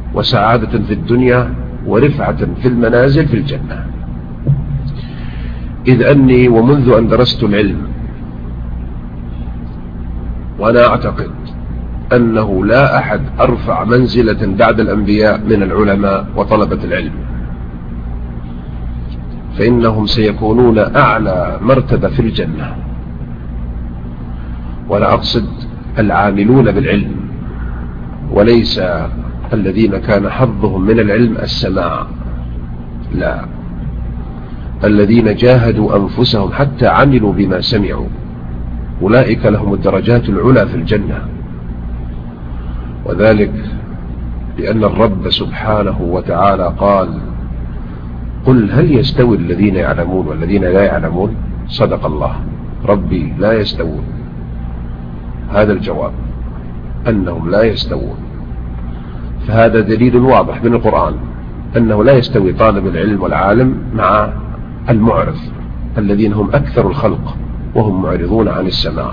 وسعادة في الدنيا ورفعة في المنازل في الجنة. إذ أني ومنذ أن درست العلم وأنا أعتقد أنه لا أحد أرفع منزلة بعد الأنبياء من العلماء وطلبة العلم، فإنهم سيكونون أعلى مرتبة في الجنة. ولا أقصد العاملون بالعلم، وليس الذين كان حظهم من العلم السماع، لا، الذين جاهدوا أنفسهم حتى عملوا بما سمعوا، أولئك لهم الدرجات العلى في الجنة. وذلك لأن الرب سبحانه وتعالى قال: قل هل يستوي الذين يعلمون والذين لا يعلمون؟ صدق الله، ربي لا يستوون. هذا الجواب، أنهم لا يستوون. فهذا دليل واضح من القرآن أنه لا يستوي طالب العلم والعالم مع المعرض، الذين هم أكثر الخلق وهم معرضون عن السماع.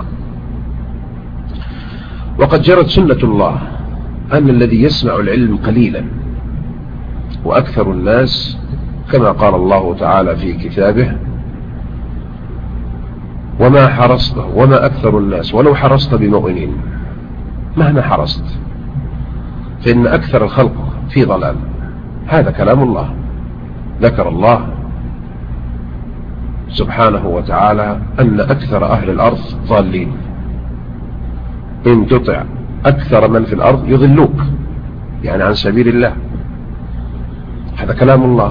وقد جرت سنة الله أن الذي يسمع العلم قليلا، وأكثر الناس كما قال الله تعالى في كتابه: وما أكثر الناس ولو حرصت بمؤمنين. مهما حرصت فإن أكثر الخلق في ضلال. هذا كلام الله. ذكر الله سبحانه وتعالى أن أكثر أهل الأرض ضالين، إن تطع أكثر من في الأرض يضلوك، يعني عن سبيل الله. هذا كلام الله.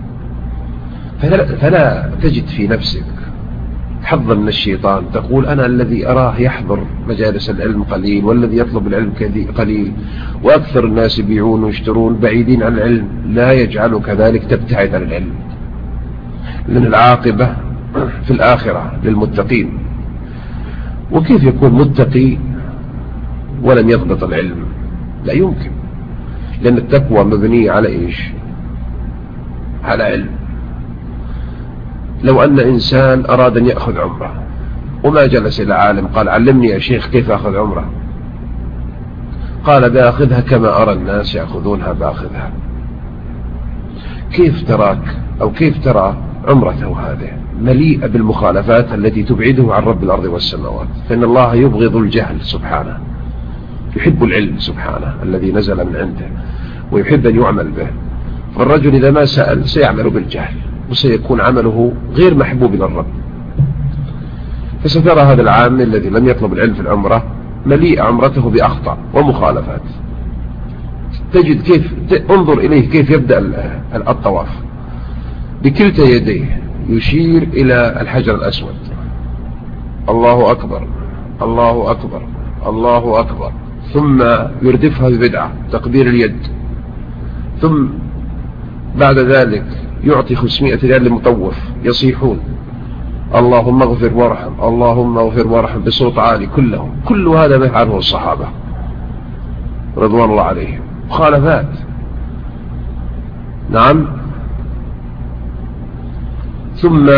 فلا تجد في نفسك حظا من الشيطان تقول: أنا الذي أراه يحضر مجالس العلم قليل، والذي يطلب العلم قليل، وأكثر الناس يبيعون ويشترون بعيدين عن العلم. لا يجعلك ذلك تبتعد عن العلم، لأن العاقبة في الآخرة للمتقين. وكيف يكون متقي ولم يضبط العلم؟ لا يمكن، لأن التقوى مبنية على إيش؟ على علم. لو أن إنسان أراد أن يأخذ عمره وما جلس إلى عالم قال: علمني يا شيخ كيف أخذ عمره، قال: بأخذها كما أرى الناس يأخذونها بأخذها. كيف تراك أو كيف ترى عمرته هذه مليئة بالمخالفات التي تبعده عن رب الأرض والسماوات؟ فإن الله يبغض الجهل سبحانه، يحب العلم سبحانه الذي نزل من عنده، ويحب أن يعمل به. فالرجل إذا ما سأل سيعمل بالجهل، وسيكون عمله غير محبوب للرب. فسترى هذا العام الذي لم يطلب العلم في العمرة مليء عمرته بأخطاء ومخالفات. تجد كيف، انظر إليه كيف يبدأ الطواف، بكلتا يديه يشير إلى الحجر الأسود: الله أكبر الله أكبر الله أكبر، ثم يردفها ببدعة تقبيل اليد، ثم بعد ذلك يعطي 500 ريال للمطوف يصيحون: اللهم اغفر وارحم اللهم اغفر وارحم بصوت عالي. كل هذا ما يفعله الصحابة رضوان الله عليهم، مخالفات. نعم. ثم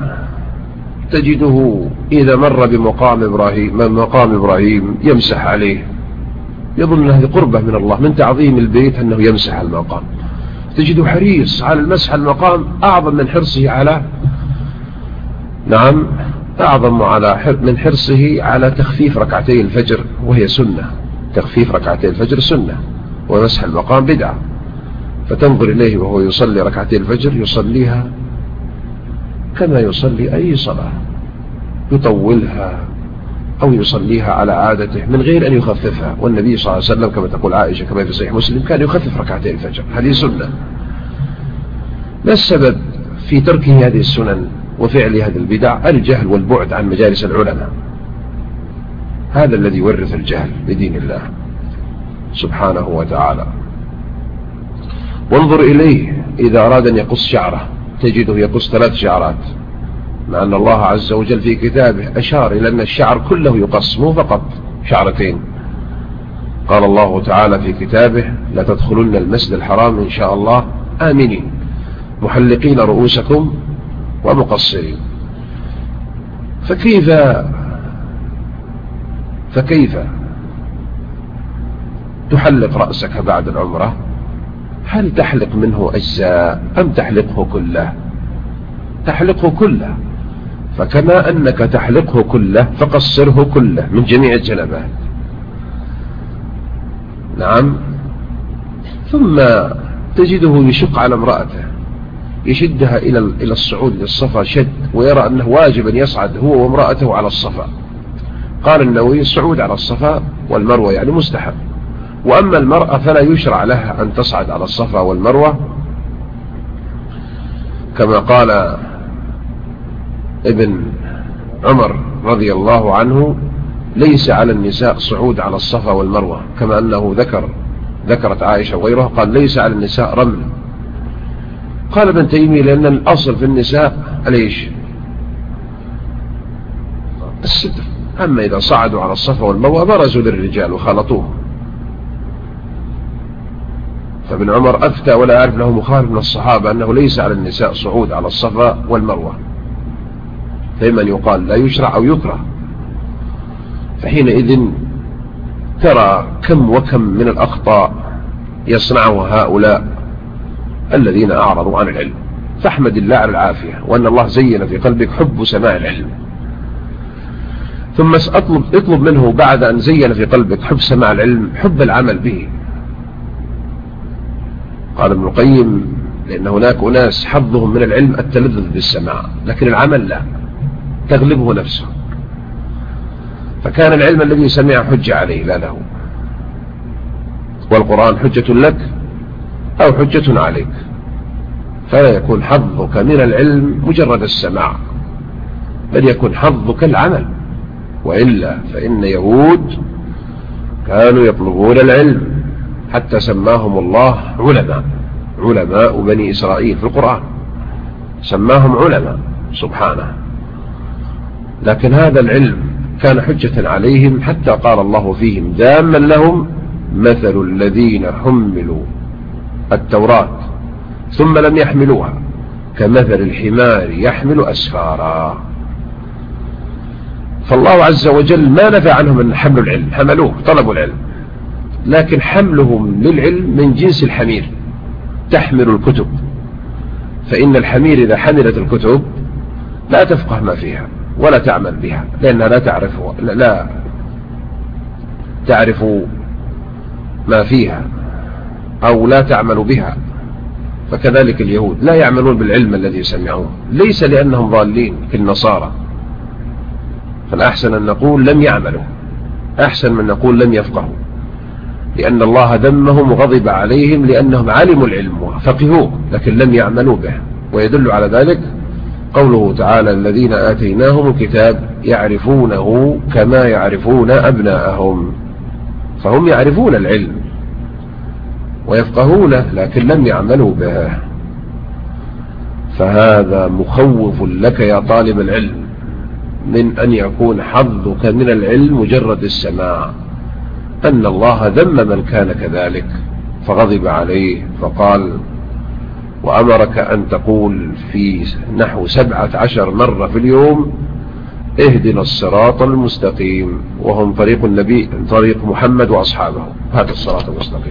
تجده إذا مر بمقام إبراهيم يمسح عليه، يظن هذه قربة من الله، من تعظيم البيت أنه يمسح المقام. تجده حريص على المسح المقام أعظم من حرصه على من حرصه على تخفيف ركعتي الفجر، وهي سنة. تخفيف ركعتي الفجر سنة، ومسح المقام بدعة. فتنظر إليه وهو يصلي ركعتي الفجر يصليها كما يصلي أي صلاة، يطولها أو يصليها على عادته من غير أن يخففها. والنبي صلى الله عليه وسلم كما تقول عائشة كما في صحيح مسلم كان يخفف ركعتي الفجر، هذه سنة. ما السبب في تركه هذه السنن وفعل هذه البدع؟ الجهل والبعد عن مجالس العلماء. هذا الذي يورث الجهل بدين الله سبحانه وتعالى. وانظر إليه إذا أراد أن يقص شعره تجده يقص 3 شعرات، مع أن الله عز وجل في كتابه أشار إلى أن الشعر كله يقص، مو فقط شعرتين. قال الله تعالى في كتابه: لا تدخلن المسجد الحرام إن شاء الله آمنين محلقين رؤوسكم ومقصرين. فكيف تحلق رأسك بعد العمرة هل تحلق منه أجزاء أم تحلقه كله؟ تحلقه كله، فكما أنك تحلقه كله فقصره كله من جميع الجنبات. نعم. ثم تجده يشق على امرأته، يشدها إلى الصعود للصفا شد، ويرى أنه واجب أن يصعد هو وامرأته على الصفا. قال النووي الصعود على الصفا والمروة يعني مستحب، وأما المرأة فلا يشرع لها أن تصعد على الصفا والمروة، كما قال ابن عمر رضي الله عنه: ليس على النساء صعود على الصفا والمروة، كما أنه ذكرت عائشة وغيرها قال ليس على النساء رمل. قال ابن تيمية: لأن الأصل في النساء ليش الستر، أما إذا صعدوا على الصفا والمروة برزوا للرجال وخالطوهم. فابن عمر أفتى ولا أعرف له مخالف من الصحابة أنه ليس على النساء صعود على الصفا والمروة، فإما أن يقال لا يشرع أو يكره. فحينئذ ترى كم وكم من الأخطاء يصنعها هؤلاء الذين أعرضوا عن العلم. فاحمد الله على العافية، وأن الله زين في قلبك حب سماع العلم. ثم اطلب منه بعد أن زين في قلبك حب سماع العلم حب العمل به. قال ابن القيم: لأن هناك أناس حظهم من العلم التلذذ بالسماع، لكن العمل لا، تغلبه نفسه، فكان العلم الذي سمع حجة عليه لا له. والقرآن حجة لك أو حجة عليك، فلا يكون حظك من العلم مجرد السماع، بل يكون حظك العمل. وإلا فإن يهود كانوا يطلبون العلم حتى سماهم الله علماء بني إسرائيل في القرآن، سماهم علماء سبحانه. لكن هذا العلم كان حجة عليهم، حتى قال الله فيهم: داما لهم مثل الذين حملوا التوراة ثم لم يحملوها كمثل الحمار يحمل أسفارا. فالله عز وجل ما نفى عنهم أن حملوا العلم، حملوه، طلبوا العلم، لكن حملهم للعلم من جنس الحمير تحمل الكتب. فإن الحمير إذا حملت الكتب لا تفقه ما فيها ولا تعمل بها، لأنها لا تعرف ما فيها أو لا تعمل بها. فكذلك اليهود لا يعملون بالعلم الذي سمعوه، ليس لأنهم ضالين كالنصارى، فالأحسن أن نقول لم يعملوا، أحسن من نقول لم يفقهوا، لأن الله ذمهم وغضب عليهم لأنهم علموا العلم وفقهوه لكن لم يعملوا به. ويدل على ذلك قوله تعالى: الذين آتيناهم الكتاب يعرفونه كما يعرفون أبناءهم. فهم يعرفون العلم ويفقهونه لكن لم يعملوا به. فهذا مخوف لك يا طالب العلم من أن يكون حظك من العلم مجرد السماع، أن الله ذم من كان كذلك فغضب عليه، فقال: وأمرك أن تقول في نحو 17 مرة في اليوم: اهدنا الصراط المستقيم، وهم طريق النبي، طريق محمد وأصحابه، هذا الصراط المستقيم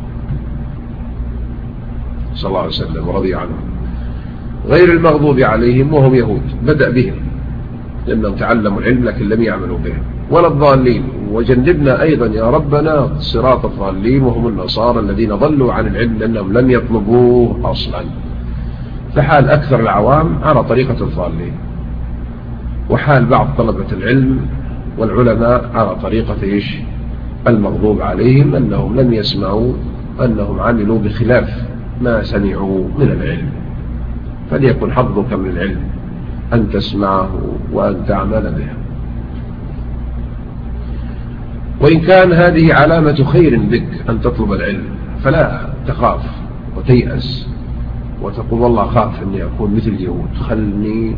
صلى الله عليه وسلم ورضي عنهم، غير المغضوب عليهم وهم يهود، بدأ بهم لأنهم تعلموا العلم لكن لم يعملوا به، ولا الضالين. وجنبنا أيضا يا ربنا صراط الضالين وهم النصارى الذين ضلوا عن العلم لأنهم لم يطلبوه أصلا. فحال أكثر العوام على طريقة الضالين، وحال بعض طلبة العلم والعلماء على طريقة المغضوب عليهم، أنهم لم يسمعوا، أنهم عملوا بخلاف ما سمعوا من العلم. فليكن حظك من العلم أن تسمعه وأن تعمل به. وإن كان هذه علامة خير بك أن تطلب العلم فلا تخاف وتيأس وتقول والله خاف أني أكون مثل اليهود، خلني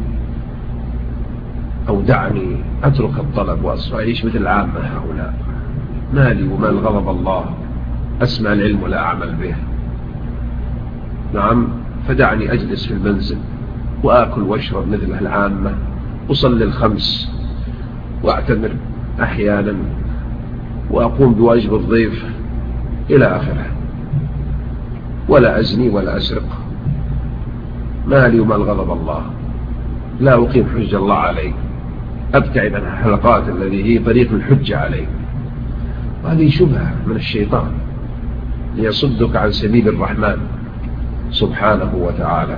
أو دعني أترك الطلب وأعيش مثل العامة هؤلاء، مالي ومال غضب الله، أسمع العلم ولا أعمل به. نعم، فدعني أجلس في المنزل وآكل واشرب مثل العامة، أصلي الخمس وأعتمر أحيانا وأقوم بواجب الضيف إلى آخره. ولا أزني ولا أسرق، ما لي ومال غضب الله، لا أقيم حج الله علي، أبتعد عن الحلقات الذي هي طريق الحجة علي. هذه شبهة من الشيطان ليصدك عن سبيل الرحمن سبحانه وتعالى.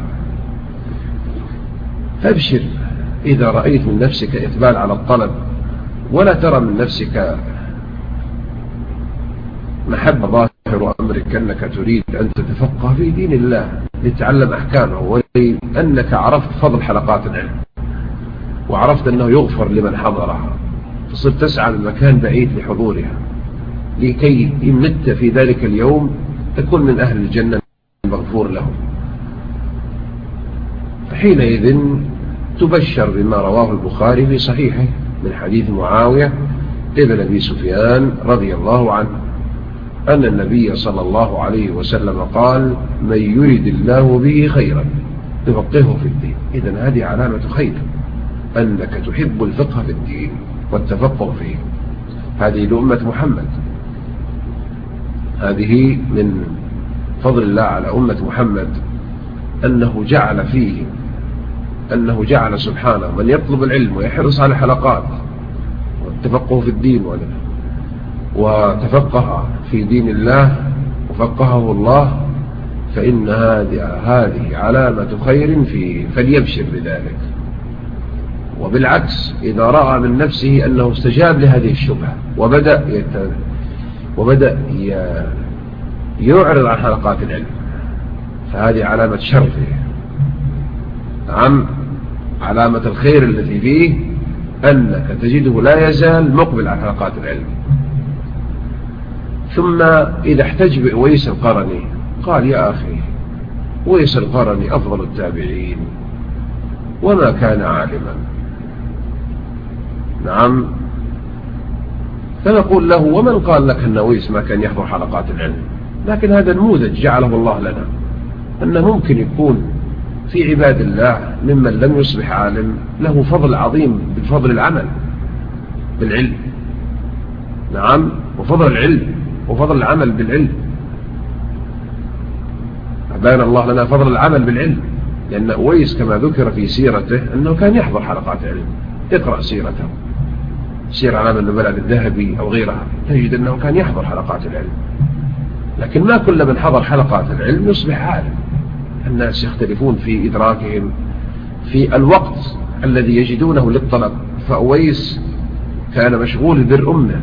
فابشر إذا رأيت من نفسك إقبال على الطلب، ولا ترى من نفسك محبة ظاهر أمرك أنك تريد أن تتفقه في دين الله لتتعلم أحكامه، ولأنك عرفت فضل حلقات العلم وعرفت أنه يغفر لمن حضرها، فصرت تسعى من مكان بعيد لحضورها لكي إن مت في ذلك اليوم تكون من أهل الجنة المغفور لهم. فحينئذ تبشر بما رواه البخاري في صحيحه من حديث معاوية ابن أبي سفيان رضي الله عنه أن النبي صلى الله عليه وسلم قال: من يرد الله به خيرا يفقهه في الدين. إذن هذه علامة خير، أنك تحب الفقه في الدين والتفقه فيه. هذه لأمة محمد، هذه من فضل الله على أمة محمد أنه جعل سبحانه من يطلب العلم ويحرص على حلقات والتفقه في الدين وتفقه في دين الله وفقهه الله، فإن هذه علامة خير فيه، فليبشر بذلك. وبالعكس إذا رأى من نفسه أنه استجاب لهذه الشبهة وبدأ يعرض عن حلقات العلم، فهذه علامة شر فيه. نعم، علامة الخير التي فيه أنك تجده لا يزال مقبل على حلقات العلم. ثم إذا احتج بأويس القرني قال: يا أخي، أويس القرني أفضل التابعين وما كان عالما. نعم، فنقول له: ومن قال لك أن أويس ما كان يحضر حلقات العلم؟ لكن هذا نموذج جعله الله لنا، أنه ممكن يكون في عباد الله ممن لم يصبح عالم له فضل عظيم بفضل العمل بالعلم. نعم، وفضل العلم وفضل العمل بالعلم. بين الله لنا فضل العمل بالعلم، لأن أويس كما ذكر في سيرته أنه كان يحضر حلقات علم. اقرأ سيرته، سير علام النبلاء الذهبي أو غيرها، تجد أنه كان يحضر حلقات العلم. لكن ما كل من حضر حلقات العلم يصبح عالم، الناس يختلفون في إدراكهم في الوقت الذي يجدونه للطلب. فأويس كان مشغول بر أمه.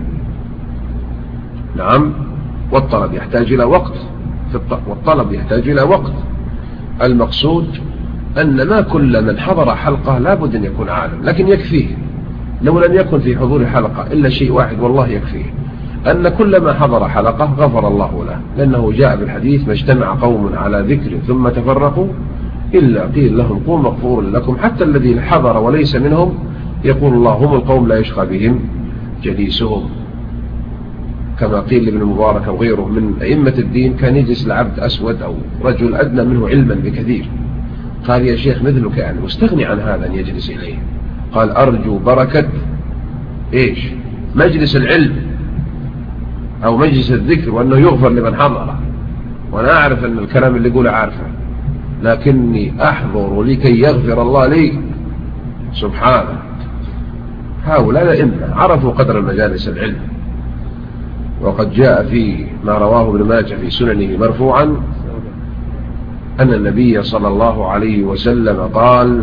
نعم، والطلب يحتاج إلى وقت، والطلب يحتاج إلى وقت. المقصود أن ما كل من حضر حلقة لا بد أن يكون عالم، لكن يكفيه لو لم يكن في حضور حلقة إلا شيء واحد والله يكفيه، أن كل ما حضر حلقة غفر الله له، لأنه جاء بالحديث: ما اجتمع قوم على ذكر ثم تفرقوا إلا قيل لهم قوم مغفور لكم. حتى الذي حضر وليس منهم يقول الله: هم القوم لا يشقى بهم جليسهم. كما قيل لابن المبارك وغيره من أئمة الدين: كان يجلس العبد أسود أو رجل أدنى منه علما بكثير، قال: يا شيخ مثلك يعني مستغني عن هذا أن يجلس إليه. قال: أرجو بركة إيش؟ مجلس العلم أو مجلس الذكر، وأنه يغفر لمن حضره. وأنا أعرف أن الكلام اللي يقوله عارفه، لكني أحضر لكي يغفر الله لي سبحانه. هؤلاء الأئمة عرفوا قدر المجالس العلم. وقد جاء في ما رواه ابن ماجه في سننه مرفوعا أن النبي صلى الله عليه وسلم قال: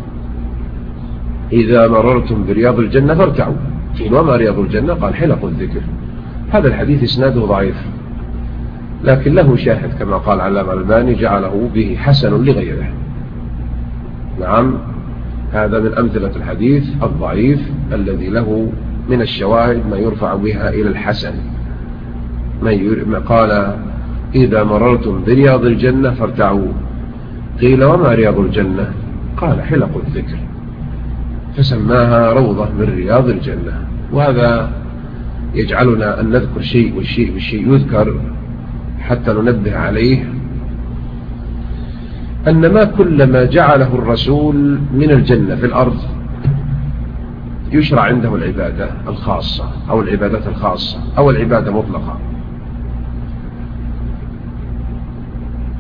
إذا مررتم برياض الجنة فارتعوا. قيل: وما رياض الجنة؟ قال: حلق الذكر. هذا الحديث إسناده ضعيف، لكن له شاهد كما قال علامة الألباني جعله به حسن لغيره. نعم، هذا من أمثلة الحديث الضعيف الذي له من الشواهد ما يرفع بها إلى الحسن. ما قال: إذا مررتم برياض الجنة فارتعوا. قيل: وما رياض الجنة؟ قال: حلق الذكر. فسماها روضة من رياض الجنة. وهذا يجعلنا أن نذكر شيء والشيء بالشيء يذكر حتى ننبه عليه، أن ما كل ما جعله الرسول من الجنة في الأرض يشرع عنده العبادة الخاصة أو العبادات الخاصة أو العبادة مطلقة.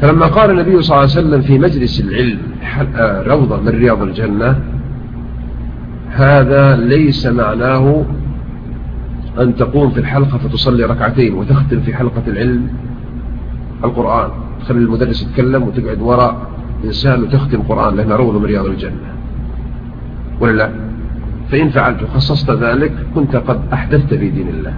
فلما قال النبي صلى الله عليه وسلم في مجلس العلم روضة من رياض الجنة، هذا ليس معناه أن تقوم في الحلقة فتصلي ركعتين وتختم في حلقة العلم القرآن، تخلي المدرس يتكلم وتقعد وراء إنسان وتختم قرآن، لأنها روضة من رياض الجنة، ولا لا؟ فإن فعلت وخصصت ذلك كنت قد أحدثت في دين الله.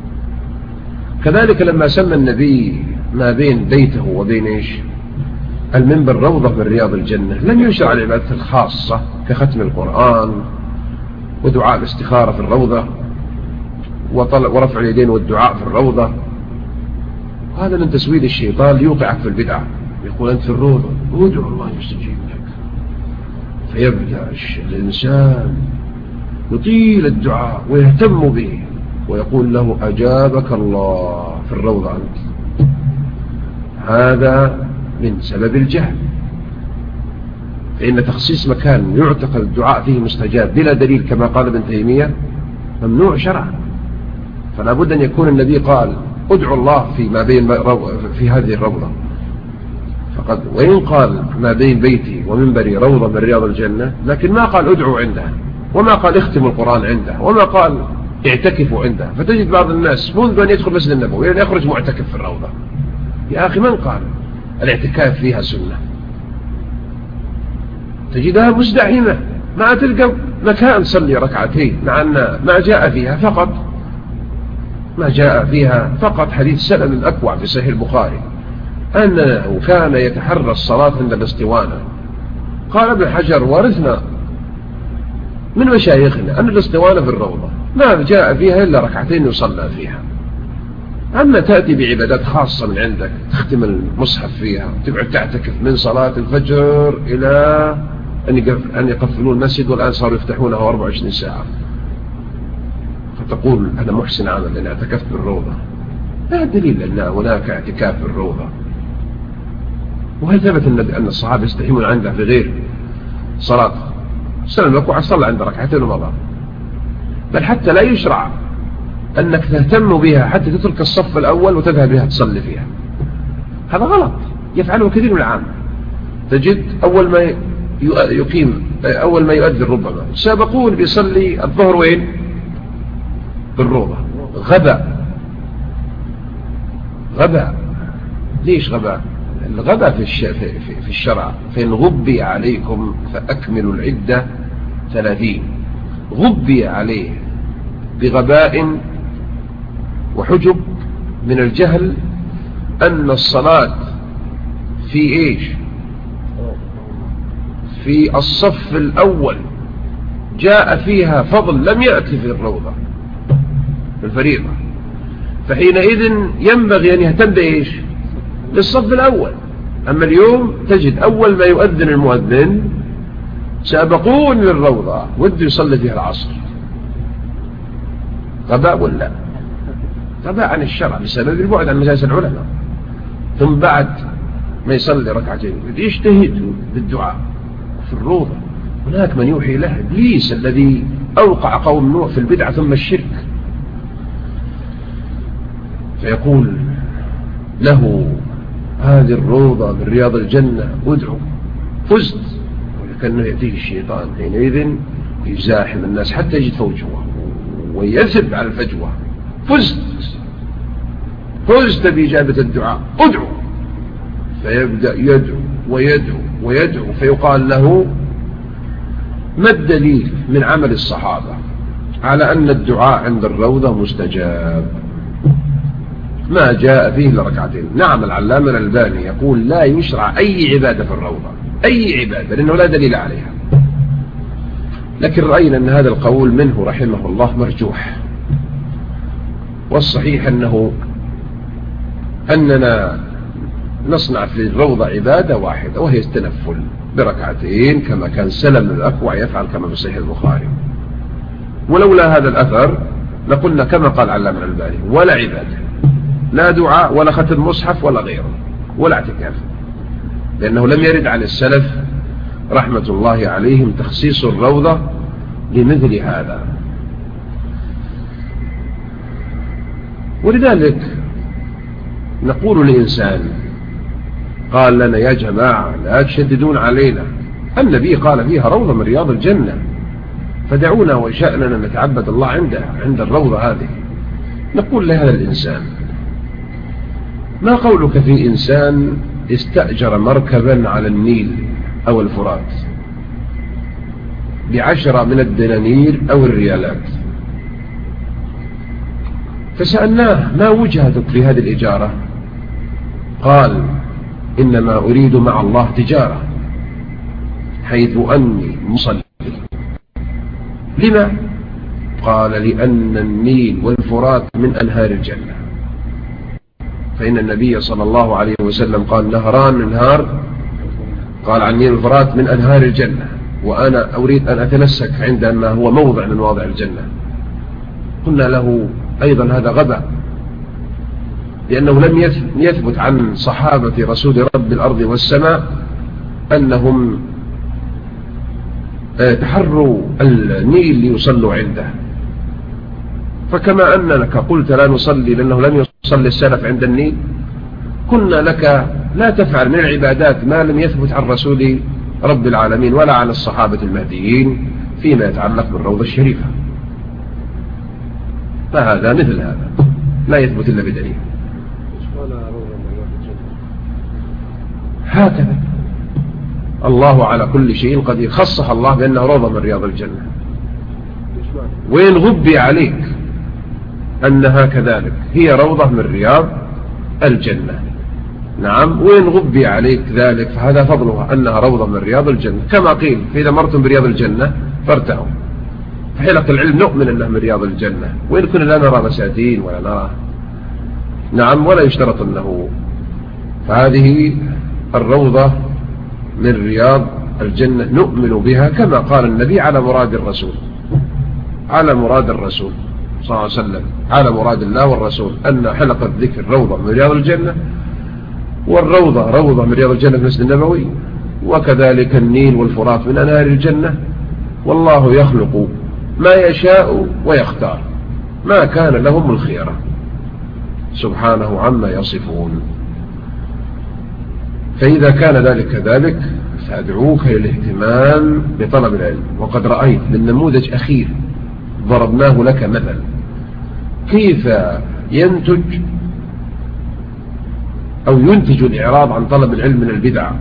كذلك لما سمى النبي ما بين بيته وبين المنبر روضة من رياض الجنة، لم يشرع العبادة الخاصة كختم القرآن ودعاء الاستخارة في الروضة ورفع اليدين والدعاء في الروضة. هذا من تسويد الشيطان ليوقعك في البدعة، يقول أنت في الروضة ادعو الله يستجيب لك، فيبدأ الإنسان يطيل الدعاء ويهتم به ويقول له أجابك الله في الروضة أنت. هذا من سبب الجهل، فإن تخصيص مكان يعتقد الدعاء فيه مستجاب بلا دليل كما قال ابن تيمية ممنوع شرعا. فلا بد أن يكون النبي قال ادعو الله في هذه الروضة فقد، وإن قال ما بين بيتي ومنبري روضة من رياض الجنة، لكن ما قال ادعو عندها، وما قال اختم القرآن عندها، وما قال اعتكفوا عندها. فتجد بعض الناس منذ أن يدخل مسجد النبوي إلى أن يخرج معتكف في الروضة. يا أخي من قال الاعتكاف فيها سنة؟ تجدها مزدحمة، ما تلقى مكان تصلي ركعتين، مع أن ما جاء فيها فقط حديث سلم الأكوع في صحيح البخاري أنه كان يتحرى الصلاة عند الاسطوانة. قال ابن حجر ورثنا من مشايخنا أن الاسطوانة في الروضة ما جاء فيها إلا ركعتين يصلى فيها. أما تأتي بعبادات خاصة من عندك، تختم المصحف فيها، تقعد تعتكف من صلاة الفجر إلى أن يقفلون المسجد، والآن صاروا يفتحونه 24 ساعة، فتقول أنا محسن عمل لأن اعتكفت بالروضة. لا دليل أن هناك اعتكاف بالروضة. وهل ثبت أن الصحابة يستحيمون عندها في غير صلاة سلم الأكوع صلى عند ركعتين ومضى؟ بل حتى لا يشرع أنك تهتم بها حتى تترك الصف الأول وتذهب بها تصلي فيها. هذا غلط يفعله كثير من العام. تجد أول ما يؤذن ربما سابقون بيصلي الظهر وين؟ بالروضة. غباء. ليش غباء؟ الغباء في الشرع فإن غبي عليكم فأكملوا العدة 30. غبي عليه بغباء وحجب من الجهل أن الصلاة في الصف الأول جاء فيها فضل لم يأتي في الروضة في الفريضة، فحينئذ ينبغي أن يهتم للصف الأول. أما اليوم تجد أول ما يؤذن المؤذن سابقون للروضة وده يصلي فيها العصر. غباء ولا غباء عن الشرع بسبب البعد عن مجالس العلماء. ثم بعد ما يصلي ركعتين يجتهد بالدعاء في الروضة. هناك من يوحي له إبليس الذي أوقع قوم نوح في البدعة ثم الشرك، فيقول له هذه الروضة من رياض الجنة ادعو فزت، ولكنه يأتيه الشيطان حينئذ يزاحم الناس حتى يجد فوجوه ويثب على الفجوة. فزت بإجابة الدعاء ادعو، فيبدأ يدعو فيقال له ما الدليل من عمل الصحابة على أن الدعاء عند الروضة مستجاب؟ ما جاء فيه لركعتين. نعم العلامة الألباني يقول لا يشرع أي عبادة في الروضة، أي عبادة، لأنه لا دليل عليها. لكن رأينا أن هذا القول منه رحمه الله مرجوح، والصحيح أننا نصنع في الروضة عبادة واحدة وهي التنفل بركعتين كما كان سلم الأكوع يفعل كما في صحيح البخاري. ولولا هذا الأثر لقلنا كما قال علامة الألباني ولا عبادة، لا دعاء ولا ختم مصحف ولا غيره ولا اعتكاف، لأنه لم يرد عن السلف رحمة الله عليهم تخصيص الروضة لمثل هذا. ولذلك نقول للإنسان قال لنا يا جماعة لا تشددون علينا، النبي قال فيها روضة من رياض الجنة، فدعونا وشأننا نتعبد الله عند الروضة هذه. نقول لهذا الإنسان ما قولك في إنسان استأجر مركبا على النيل أو الفرات ب10 من الدنانير أو الريالات، فسألناه ما وجهتك في هذه الإجارة؟ قال إنما أريد مع الله تجارة، حيث أني مصلي. لما؟ قال لأن النيل والفرات من أنهار الجنة، فإن النبي صلى الله عليه وسلم قال نهران من نهار، قال عن النيل والفرات من أنهار الجنة، وأنا أريد أن أتنسك عندما هو موضع من مواضع الجنة. قلنا له أيضا هذا غباء، لأنه لم يثبت عن صحابة رسول رب الأرض والسماء أنهم تحروا النيل ليصلوا عنده. فكما أنك قلت لا نصلي لأنه لم يصلي السلف عند النيل، كنا لك لا تفعل من العبادات ما لم يثبت عن رسول رب العالمين ولا عن الصحابة المهديين فيما يتعلق بالروضة الشريفة. فهذا مثل هذا لا يثبت إلا بدليل. هكذا الله على كل شيء قدير، خصها الله بأنه روضة من رياض الجنة. وين غبي عليك أنها كذلك هي روضة من رياض الجنة؟ نعم، وين غبي عليك ذلك؟ فهذا فضلها أنها روضة من رياض الجنة، كما قيل فإذا مرتم برياض الجنة فارتعوا. فحلق العلم نؤمن أنها من رياض الجنة، وإن كنا لا نرى مساتين ولا نرى، نعم، ولا يشترط أنه. فهذه الروضة من رياض الجنة نؤمن بها كما قال النبي على مراد الرسول، على مراد الرسول صلى الله عليه وسلم، على مراد الله والرسول، أن حلقة ذكر روضة من رياض الجنة، والروضة روضة من رياض الجنة في المسجد النبوي، وكذلك النيل والفرات من أنهار الجنة. والله يخلق ما يشاء ويختار، ما كان لهم الخيرة سبحانه عما يصفون. فإذا كان ذلك كذلك فأدعوك للاهتمام بطلب العلم. وقد رأيت من نموذج أخير ضربناه لك مثل كيف ينتج أو ينتج الإعراض عن طلب العلم من البدع،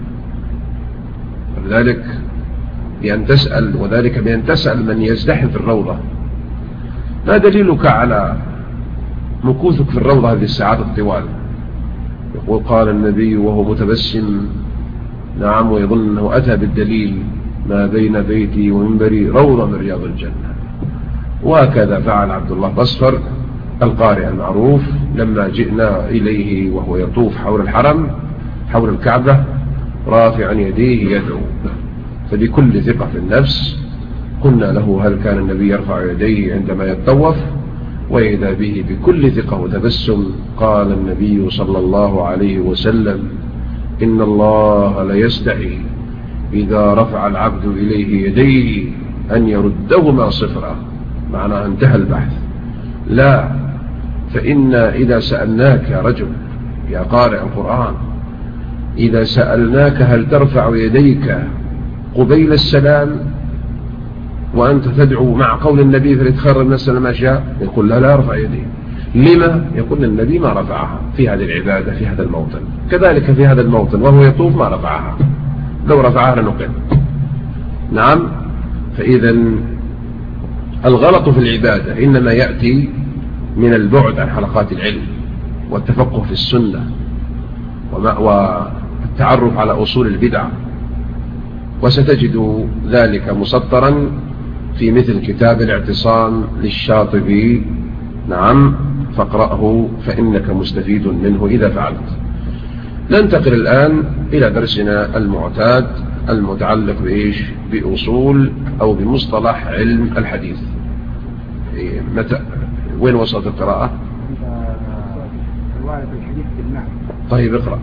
ولذلك بأن تسأل، وذلك بأن تسأل من يزدحم في الروضة ما دليلك على مكوثك في الروضة هذه الساعات الطوال؟ يقول قال النبي وهو متبسم، نعم، ويظن أنه أتى بالدليل، ما بين بيتي ومنبري روضة من رياض الجنة. وهكذا فعل عبد الله بصفر القارئ المعروف لما جئنا إليه وهو يطوف حول الحرم حول الكعبة رافعا يديه يدعو. فبكل ثقة في النفس قلنا له هل كان النبي يرفع يديه عندما يتطوف؟ وإذا به بكل ثقة وتبسم قال النبي صلى الله عليه وسلم إن الله ليستحي إذا رفع العبد إليه يديه أن يردهما صفرا. معنى انتهى البحث. لا، فإن إذا سألناك يا رجل يا قارئ القرآن، إذا سألناك هل ترفع يديك قبيل السلام وأنت تدعو مع قول النبي فليتخير من السلام ما شاء، يقول لا أرفع يدي. لما؟ يقول النبي ما رفعها في هذه العبادة في هذا الموطن، كذلك في هذا الموطن وهو يطوف ما رفعها، لو رفعها لنقل. نعم. فإذا الغلط في العبادة إنما يأتي من البعد عن حلقات العلم والتفقه في السنة والتعرف على أصول البدع، وستجد ذلك مسطرا في مثل كتاب الاعتصام للشاطبي. نعم، فاقرأه فإنك مستفيد منه إذا فعلت. ننتقل الآن إلى درسنا المعتاد المتعلق بإيش؟ بأصول أو بمصطلح علم الحديث. وين وصلت القراءة؟ طيب اقرأ.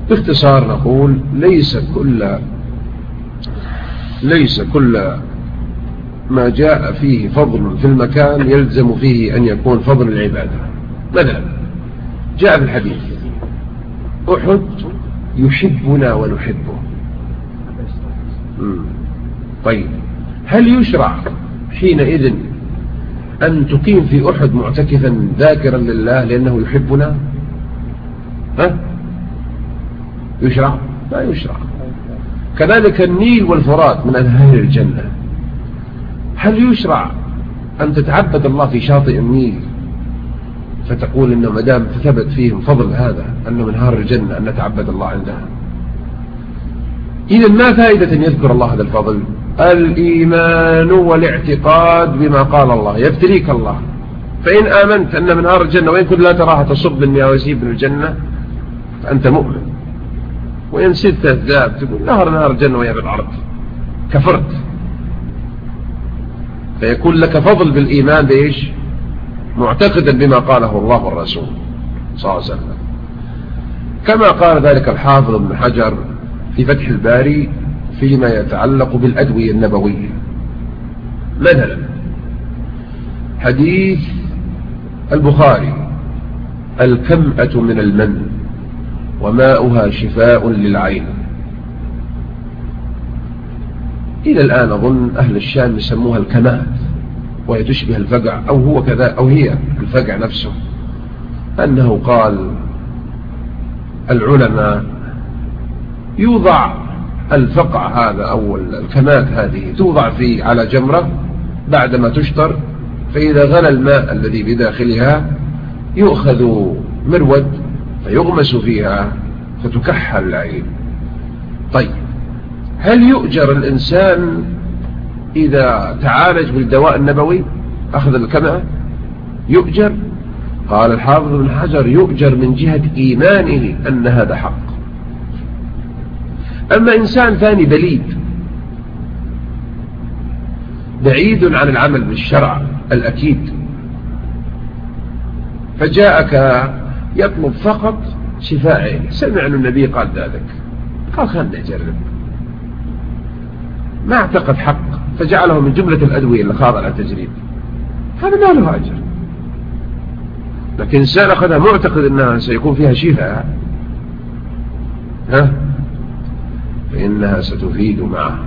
باختصار نقول ليس كل ما جاء فيه فضل في المكان يلزم فيه أن يكون فضل العبادة. مثلا جاء في الحديث أحد يحبنا ونحبه. طيب هل يشرع حينئذ أن تقيم في أحد معتكفا ذاكرا لله لأنه يحبنا؟ يشرع؟ لا يشرع. كذلك النيل والفرات من أنهار الجنة، هل يشرع أن تتعبد الله في شاطئ النيل فتقول إنه مدام ثبت فيهم فضل هذا أنه من أنهار الجنة أن نتعبد الله عندها؟ إذن ما فائدة أن يذكر الله هذا الفضل؟ الإيمان والاعتقاد بما قال الله يبتليك الله، فإن آمنت أن من أنهار الجنة وإن كنت لا تراها تصب من يواسيب من الجنة فأنت مؤمن، وإن سدت الذاب تقول نهر الجنة وهي بالعرض كفرت، فيكون لك فضل بالإيمان بإيش؟ معتقدا بما قاله الله والرسول صلى الله عليه وسلم، كما قال ذلك الحافظ ابن حجر في فتح الباري فيما يتعلق بالأدوية النبوية. مثلا حديث البخاري الكمأة من المن وماؤها شفاء للعين، إلى الآن أظن أهل الشام يسموها الكمات، وهي تشبه الفقع أو هو كذا أو هي الفقع نفسه، أنه قال العلماء يوضع الفقع هذا أو الكمات هذه توضع على جمرة بعدما تشطر، فإذا غلى الماء الذي بداخلها يؤخذ مرود فيغمس فيها فتكحل العين. طيب هل يؤجر الإنسان إذا تعالج بالدواء النبوي أخذ الكمأة؟ يؤجر؟ قال الحافظ ابن حجر يؤجر من جهة إيمانه أن هذا حق. أما إنسان ثاني بليد بعيد عن العمل بالشرع الأكيد فجاءك يطلب فقط شفاء عينه، سمع أن النبي قال ذلك قال خلنا نجرب، ما اعتقد حق فجعله من جملة الأدوية اللي خاضع على التجريب، هذا ما له أجر. لكن إنسان أخذها معتقد أنها سيكون فيها شفاء فإنها ستفيد معه.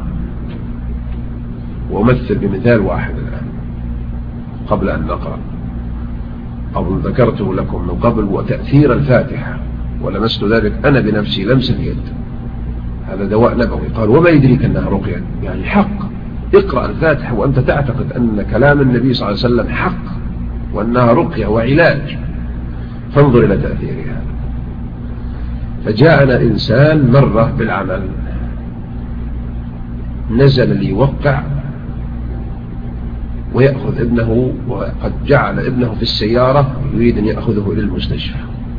وأمثل بمثال واحد الآن قبل أن نقرأ، أظن ذكرته لكم من قبل، وتأثير الفاتحة ولمست ذلك أنا بنفسي لمس اليد، هذا دواء نبوي. قال وما يدريك أنها رقية؟ يعني حق، اقرأ الفاتحة وأنت تعتقد أن كلام النبي صلى الله عليه وسلم حق وأنها رقية وعلاج، فانظر إلى تأثيرها. فجاءنا إنسان مرة بالعمل نزل ليوقع ويأخذ ابنه، وقد جعل ابنه في السيارة يريد أن يأخذه إلى المستشفى.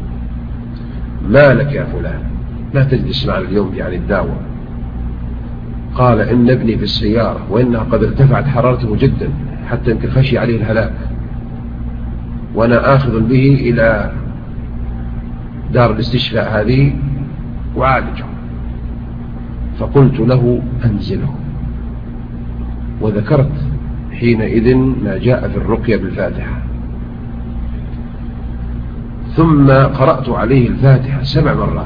ما لك يا فلان لا تجلس معنا اليوم يعني الدعوة؟ قال إن ابني في السيارة وإنها قد ارتفعت حرارته جدا حتى يمكن خشي عليه الهلاك، وأنا آخذ به إلى دار الاستشفاء هذه وعالجه. فقلت له أنزله، وذكرت حينئذ ما جاء في الرقية بالفاتحة، ثم قرأت عليه الفاتحة 7 مرات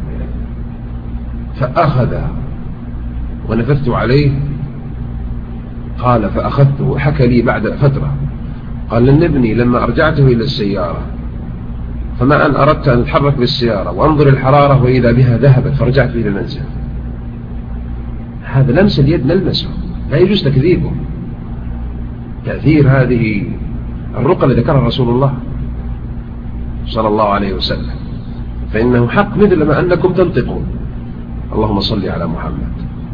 فأخذ ونفذت عليه. قال فأخذته وحكى لي بعد فترة قال لن ابني لما أرجعته إلى السيارة فما أن أردت أن أتحرك بالسيارة وأنظر الحرارة وإذا بها ذهبت فرجعت إلى المنزل. هذا لمس اليد نلمسه، لا يجوز تكذيبه. تأثير هذه الرقى التي ذكرها رسول الله صلى الله عليه وسلم، فإنه حق مثل ما أنكم تنطقون. اللهم صل على محمد.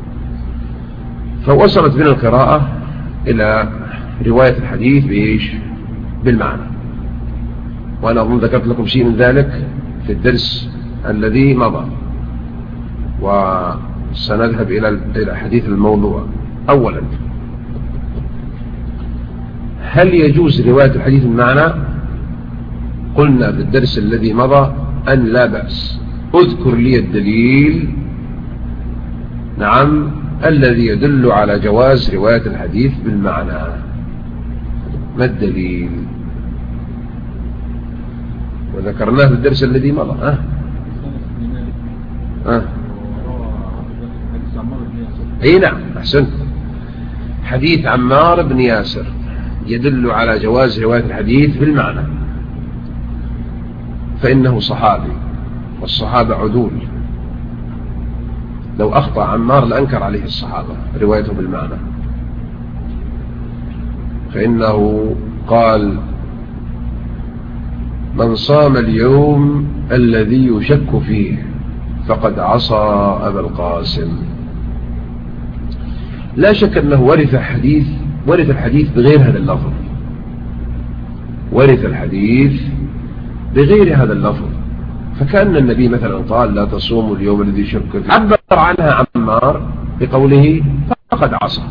فوصلت بنا القراءة إلى رواية الحديث بإيش؟ بالمعنى، وأنا أظن ذكرت لكم شيء من ذلك في الدرس الذي مضى، وسنذهب إلى حديث الموضوع. أولا، هل يجوز رواية الحديث المعنى؟ قلنا في الدرس الذي مضى أن لا بأس، اذكر لي الدليل، نعم، الذي يدل على جواز رواية الحديث بالمعنى. ما الدليل؟ وذكرناه في الدرس الذي مضى. اي نعم، احسنت. حديث عمار بن ياسر يدل على جواز رواية الحديث بالمعنى، فإنه صحابي والصحابة عدول. لو أخطأ عمار لأنكر عليه الصحابة روايته بالمعنى، فإنه قال: من صام اليوم الذي يشك فيه فقد عصى أبا القاسم. لا شك أنه ورث الحديث بغير هذا اللفظ، ورث الحديث بغير هذا اللفظ. فكأن النبي مثلا قال: لا تصوموا اليوم الذي يشك فيه، عبر عنها عمار بقوله فقد عصى،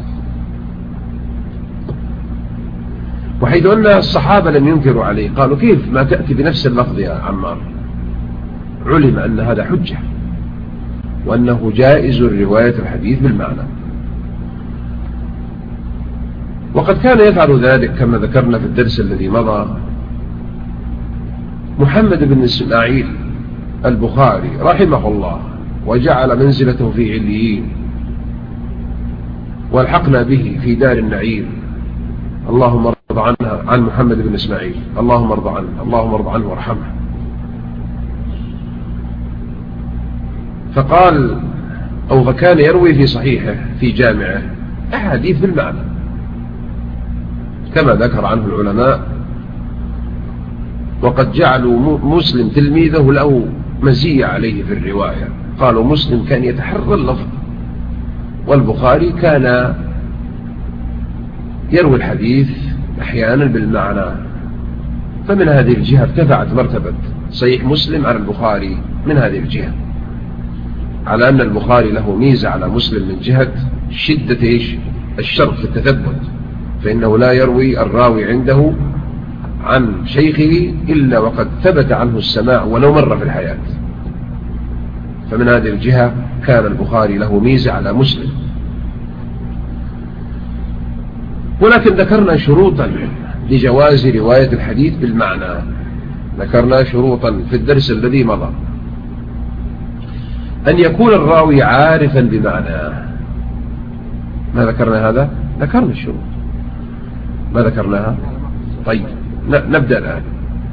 وحيث أن الصحابة لم ينكروا عليه، قالوا: كيف ما تأتي بنفس اللفظ يا عمار؟ علم أن هذا حجة، وأنه جائز رواية الحديث بالمعنى. وقد كان يفعل ذلك كما ذكرنا في الدرس الذي مضى محمد بن إسماعيل البخاري رحمه الله، وجعل منزلته في عليين، والحقنا به في دار النعيم. اللهم ارض عنها عن محمد بن إسماعيل، اللهم ارض عنه، اللهم ارض عنه وارحمه. فقال فكان يروي في صحيحه في جامعه أحاديث بالمعنى كما ذكر عنه العلماء، وقد جعلوا مسلم تلميذه له مزية عليه في الرواية. قالوا مسلم كان يتحرى اللفظ، والبخاري كان يروي الحديث أحيانا بالمعنى. فمن هذه الجهة ارتفعت مرتبة صحيح مسلم على البخاري من هذه الجهة، على أن البخاري له ميزة على مسلم من جهة شدة الشرط في التثبت، فإنه لا يروي الراوي عنده عن شيخه إلا وقد ثبت عنه السماع ولو مرة في الحياة. فمن هذه الجهة كان البخاري له ميزة على مسلم. ولكن ذكرنا شروطا لجواز رواية الحديث بالمعنى، ذكرنا شروطا في الدرس الذي مضى: أن يكون الراوي عارفا بمعناه. ما ذكرنا هذا؟ ذكرنا الشروط، ما ذكرناها؟ طيب نبدأ الآن.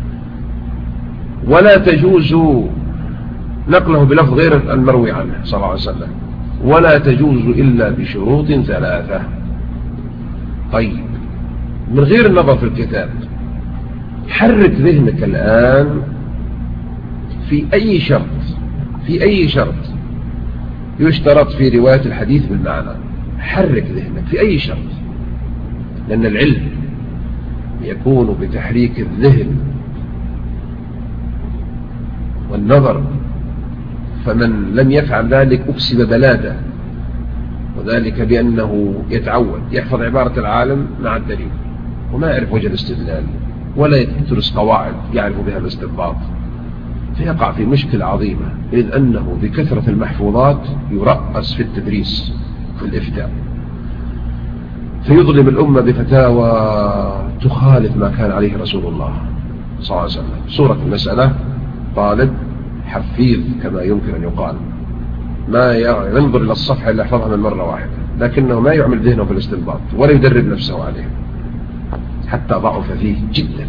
ولا تجوز نقله بلفظ غير المروي عنه صلى الله عليه وسلم، ولا تجوز إلا بشروط ثلاثة. طيب، من غير النظر في الكتاب، حرك ذهنك الآن في أي شرط يشترط في رواية الحديث بالمعنى. حرك ذهنك في أي شرط، لأن العلم يكون بتحريك الذهن والنظر، فمن لم يفعل ذلك أكسب بلاده، وذلك بأنه يتعود يحفظ عبارة العالم مع الدليل وما يعرف وجه الاستدلال، ولا يدرس قواعد يعرف بها الاستنباط، فيقع في مشكلة عظيمة، إذ أنه بكثرة المحفوظات يرأس في التدريس في الإفتاء، فيظلم الأمة بفتاوى تخالف ما كان عليه رسول الله صلى الله عليه وسلم. صورة المسألة: طالب حفيظ كما يمكن أن يقال، ما ينظر إلى الصفحة إلا يحفظها من مرة واحدة، لكنه ما يعمل ذهنه في الاستنباط ولا يدرب نفسه عليه، حتى ضعف فيه جدا.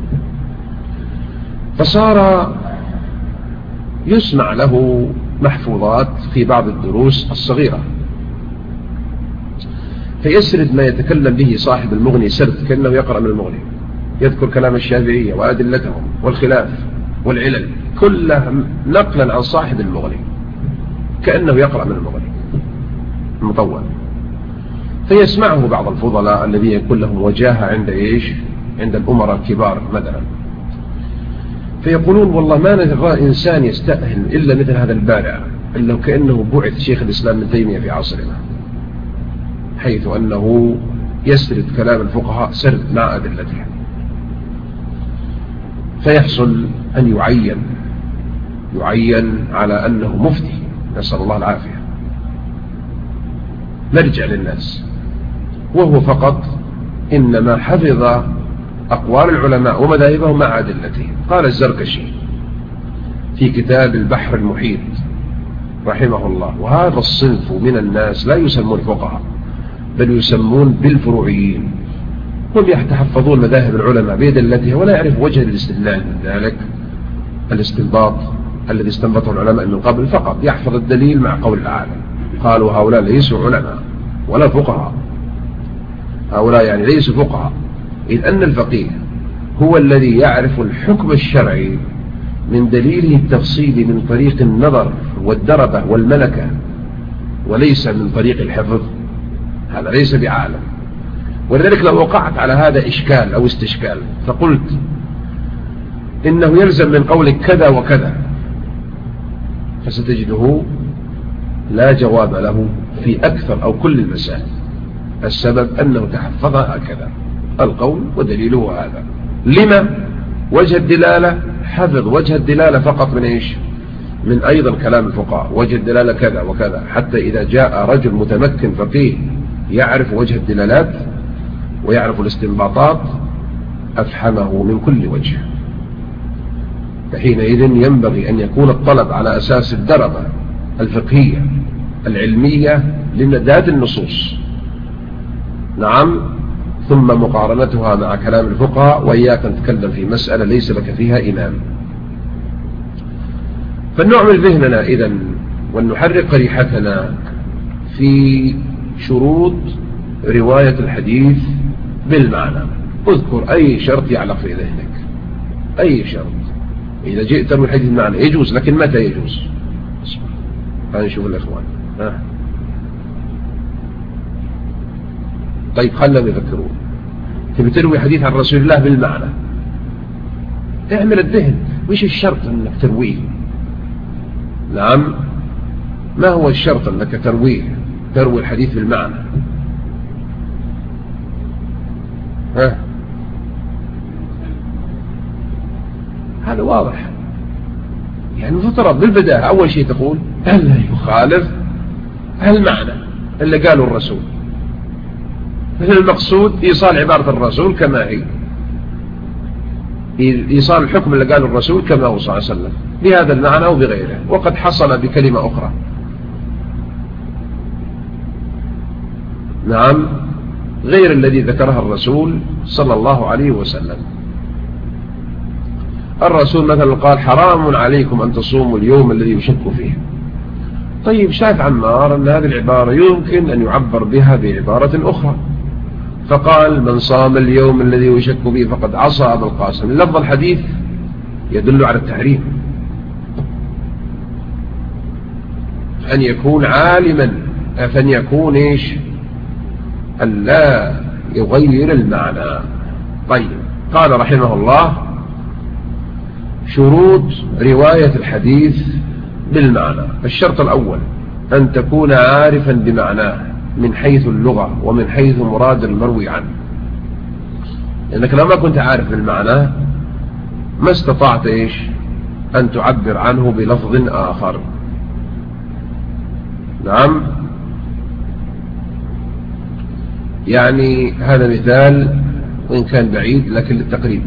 فصار يسمع له محفوظات في بعض الدروس الصغيرة، فيسرد ما يتكلم به صاحب المغني سرد كأنه يقرأ من المغني، يذكر كلام الشافعية وأدلتهم والخلاف والعلل كلها نقلا عن صاحب المغني، كأنه يقرأ من المغني المطول. فيسمعه بعض الفضلاء الذين يكون لهم وجاهة عند الأمراء الكبار مثلا، فيقولون: والله ما نرى إنسان يستأهل إلا مثل هذا البارع، إلا كأنه بعث شيخ الإسلام ابن تيمية في عصرنا، حيث أنه يسرد كلام الفقهاء سرد مع أدلتهم. فيحصل أن يعين يعين على أنه مفتي، نسأل الله العافية، مرجع للناس، وهو فقط إنما حفظ أقوال العلماء ومذاهبهم مع أدلتهم. قال الزركشي في كتاب البحر المحيط رحمه الله: وهذا الصنف من الناس لا يسمون فقهاء بل يسمون بالفروعيين، هم يتحفظون مذاهب العلماء بأدلتها ولا يعرف وجه الاستدلال من ذلك، الاستنباط الذي استنبطه العلماء من قبل، فقط يحفظ الدليل مع قول العالم. قالوا هؤلاء ليسوا علماء ولا فقهاء، هؤلاء يعني ليسوا فقهاء، إذ أن الفقيه هو الذي يعرف الحكم الشرعي من دليله التفصيلي من طريق النظر والدربة والملكة، وليس من طريق الحفظ. هذا ليس بعالم. ولذلك لو وقعت على هذا إشكال أو استشكال فقلت إنه يلزم من قولك كذا وكذا، فستجده لا جواب له في أكثر أو كل المسائل. السبب أنه تحفظها هكذا، القول ودليله هذا. لما؟ وجه الدلالة، حفظ وجه الدلالة فقط من إيش؟ من أيضا كلام الفقهاء، وجه الدلالة كذا وكذا، حتى إذا جاء رجل متمكن فقيه يعرف وجه الدلالات ويعرف الاستنباطات أفحمه من كل وجه. فحينئذ ينبغي أن يكون الطلب على أساس الدربة الفقهية العلمية لندات النصوص، نعم، ثم مقارنتها مع كلام الفقهاء، وإياك أن تتكلم في مسألة ليس لك فيها إمام. فلنعمل ذهننا إذن ولنحرك ريحتنا في شروط رواية الحديث بالمعنى. اذكر أي شرط يعلق في ذهنك، أي شرط. إذا جئت تروي الحديث بالمعنى يجوز، لكن متى يجوز؟ خلينا نشوف الإخوان. طيب خلهم يفكرون. تبي تروي حديث عن رسول الله بالمعنى، اعمل الذهن، وش الشرط انك ترويه؟ نعم، ما هو الشرط انك تروي الحديث بالمعنى؟ هذا واضح، يعني تفترض بالبداية أول شيء تقول هل لا يخالف المعنى اللي قاله الرسول، مثل المقصود إيصال عبارة الرسول كما هي، إيصال الحكم اللي قاله الرسول كما هو صلى الله عليه وسلم بهذا المعنى أو بغيره، وقد حصل بكلمة أخرى. نعم، غير الذي ذكرها الرسول صلى الله عليه وسلم. الرسول مثلا قال حرام عليكم أن تصوموا اليوم الذي يشك فيه. طيب شايف عمار أن هذه العبارة يمكن أن يعبر بها بعبارة أخرى، فقال من صام اليوم الذي يشك فيه فقد عصى أبا القاسم. لفظ الحديث يدل على التحريم، أن يكون عالما، فأن يكون إيش؟ أن لا يغير المعنى. طيب، قال رحمه الله شروط رواية الحديث بالمعنى. الشرط الأول أن تكون عارفا بمعناه من حيث اللغة ومن حيث مراد المروي عنه، لأنك لو ما كنت عارف بالمعنى ما استطعت إيش؟ أن تعبر عنه بلفظ آخر. نعم، يعني هذا مثال وإن كان بعيد لكن للتقريب.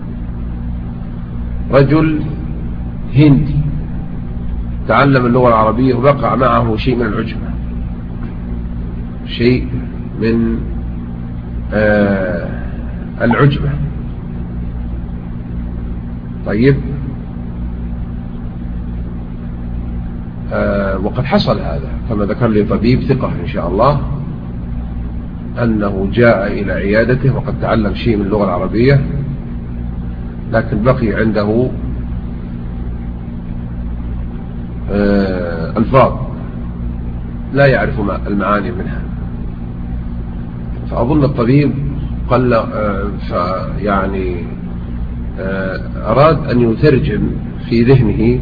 رجل هندي تعلم اللغة العربية وبقى معه شيء من العجمة، شيء من العجمة. طيب، وقد حصل هذا كما ذكر لي طبيب ثقة إن شاء الله، أنه جاء إلى عيادته وقد تعلم شيء من اللغة العربية، لكن بقي عنده ألفاظ لا يعرف المعاني منها. فأظن الطبيب قال يعني أراد أن يترجم في ذهنه،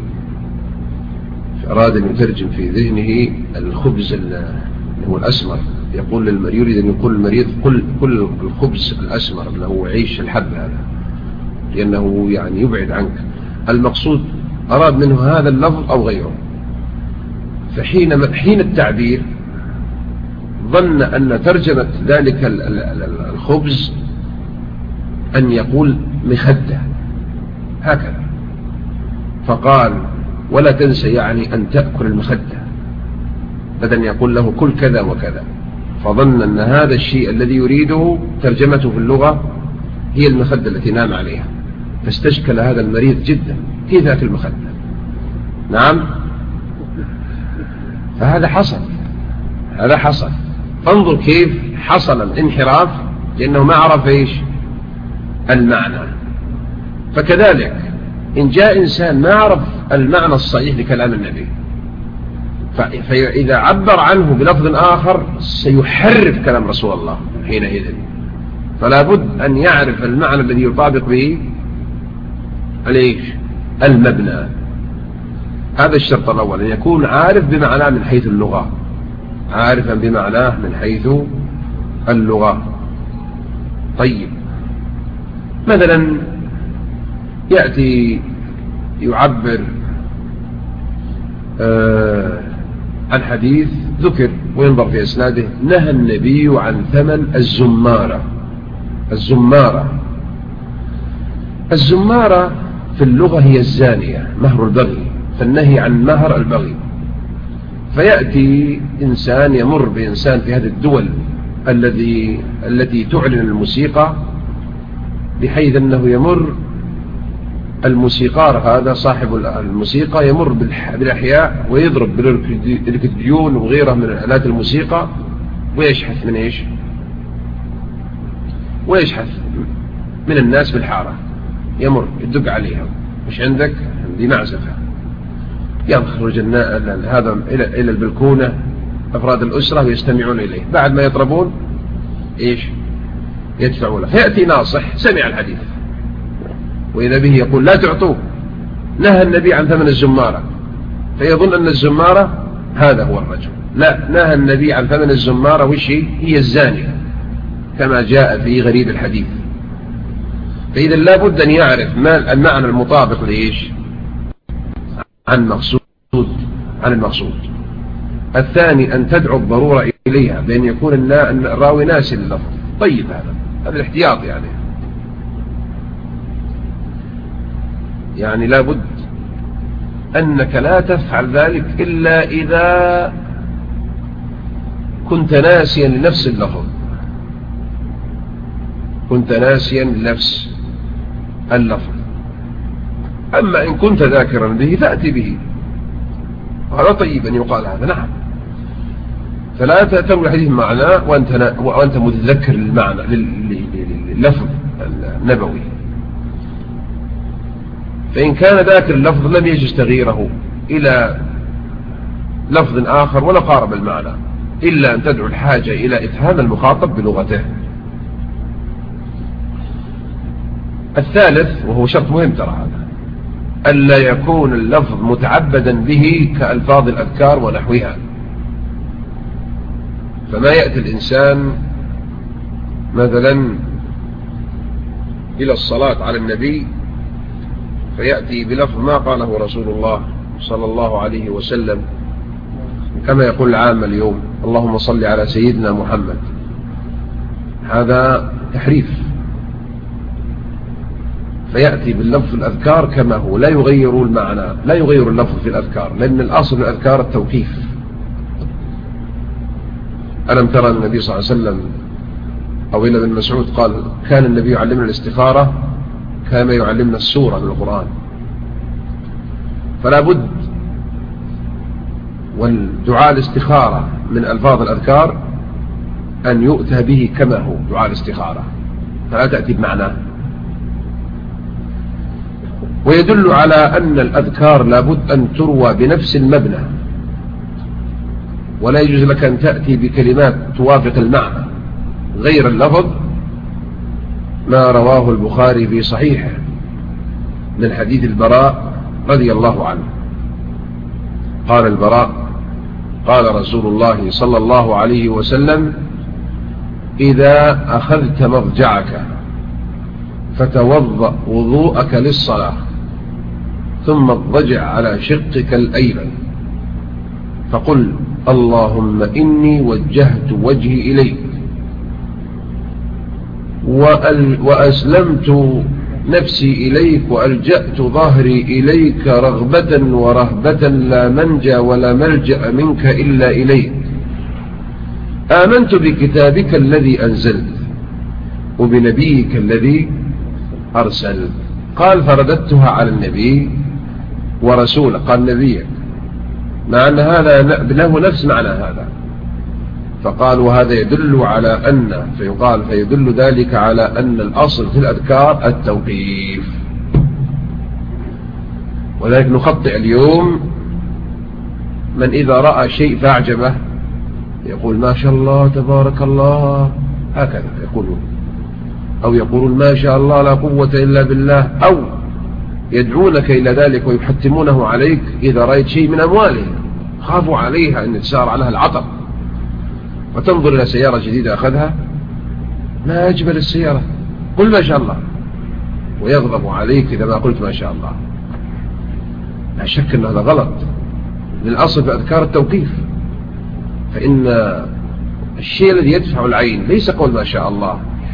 في الخبز اللي هو الأسمر. يقول يريد أن يقول المريض كل الخبز الأسمر اللي هو عيش الحب هذا، لأنه يعني يبعد عنك. المقصود أراد منه هذا اللفظ أو غيره. فحين التعبير ظن أن ترجمة ذلك الخبز أن يقول مخدة هكذا، فقال ولا تنسى يعني أن تأكل المخدة، بدل أن يقول له كل كذا وكذا. فظن أن هذا الشيء الذي يريده ترجمته في اللغة هي المخدة التي نام عليها، فاستشكل هذا المريض جدا كيف أكل المخدة. نعم، فهذا حصل، هذا حصل. انظر كيف حصل الانحراف، لأنه ما عرف إيش المعنى. فكذلك إن جاء إنسان ما عرف المعنى الصحيح لكلام النبي، فإذا عبر عنه بلفظ آخر سيحرف كلام رسول الله حينئذ. فلا بد أن يعرف المعنى الذي يطابق به المبنى. هذا الشرط الأول، أن يكون عارف بمعناه من حيث اللغة، عارفا بمعناه من حيث اللغة. طيب، مثلا يأتي يعبر عن حديث ذكر وينظر في إسناده: نهى النبي عن ثمن الزمارة. الزمارة في اللغة هي الزانية، مهر البغي، فالنهي عن مهر البغي. فيأتي إنسان يمر بإنسان في هذه الدول التي تعلن الموسيقى، بحيث أنه يمر الموسيقار هذا صاحب الموسيقى يمر بالأحياء ويضرب بالأكورديون وغيره من آلات الموسيقى، ويشحث من إيش؟ ويشحث من الناس بالحارة، يمر يدق عليها: مش عندك؟ عندي معزفة. يخرج هذا إلى البلكونة أفراد الأسرة ويستمعون إليه، بعد ما يطربون إيش؟ يدفعوا له. فيأتي ناصح سمع الحديث وإذا به يقول: لا تعطوه، نهى النبي عن ثمن الزمارة. فيظن أن الزمارة هذا هو الرجل. لا، نهى النبي عن ثمن الزمارة، وش هي الزانية، كما جاء في غريب الحديث. فإذا لا بد أن يعرف ما المعنى المطابق لإيش؟ عن المقصود. الثاني أن تدعو الضرورة إليها، بأن يكون الراوي ناسي اللفظ. طيب، هذا الاحتياط يعني لا بد أنك لا تفعل ذلك إلا إذا كنت ناسيا لنفس اللفظ، أما إن كنت ذاكرا به فأتي به، وهذا طيب أن يقال هذا. نعم، فلا تروي الحديث معناه وأنت متذكر المعنى لللفظ النبوي. فإن كان ذاكر اللفظ لم يجوز تغييره إلى لفظ آخر ولا قارب المعنى، إلا أن تدعو الحاجة إلى إفهام المخاطب بلغته. الثالث، وهو شرط مهم ترى هذا، ألا يكون اللفظ متعبدا به كألفاظ الأذكار ونحوها. فما يأتي الإنسان مثلا إلى الصلاة على النبي فيأتي بلفظ ما قاله رسول الله صلى الله عليه وسلم، كما يقول العامة اليوم: اللهم صل على سيدنا محمد. هذا تحريف. فيأتي باللفظ الأذكار كما هو، لا يغير المعنى، لا يغير اللفظ في الأذكار، لأن الأصل في الأذكار التوقيف. ألم ترى النبي صلى الله عليه وسلم أو إلى ابن مسعود قال: كان النبي يعلمنا الاستخارة كما يعلمنا السورة من القرآن. فلا بد والدعاء الاستخارة من ألفاظ الأذكار أن يؤتى به كما هو دعاء الاستخارة، فلا تأتي بمعناه. ويدل على أن الأذكار لا بد أن تروى بنفس المبنى، ولا يجوز لك أن تأتي بكلمات توافق المعنى غير اللفظ، ما رواه البخاري في صحيحه من حديث البراء رضي الله عنه. قال البراء: قال رسول الله صلى الله عليه وسلم: إذا أخذت مضجعك فتوضأ وضوءك للصلاة ثم اضطجع على شقك الأيمن فقل اللهم إني وجهت وجهي إليك وأسلمت نفسي إليك وألجأت ظهري إليك رغبة ورهبة لا منجى ولا ملجأ منك إلا إليك. آمنت بكتابك الذي أنزلت وبنبيك الذي أرسلت. قال فرددتها على النبي ورسوله. قال نبيك، مع أن هذا له نفس معنى هذا. فقال وهذا يدل على أن فيقال فيدل ذلك على أن الأصل في الأذكار التوقيف. ولذلك نخطئ اليوم من إذا رأى شيء فأعجبه يقول ما شاء الله تبارك الله، هكذا يقولون، أو يقولون ما شاء الله لا قوة إلا بالله، أو يدعونك إلى ذلك ويحتمونه عليك إذا رأيت شيء من أموالهم، خافوا عليها أن تسار عليها العطر، وتنظر إلى سيارة جديدة أخذها، ما أجمل السيارة، قل ما شاء الله، ويغضب عليك إذا ما قلت ما شاء الله. لا شك أن هذا غلط. للأصل في أذكار التوقيف، فإن الشيء الذي يدفع العين ليس قول ما شاء الله،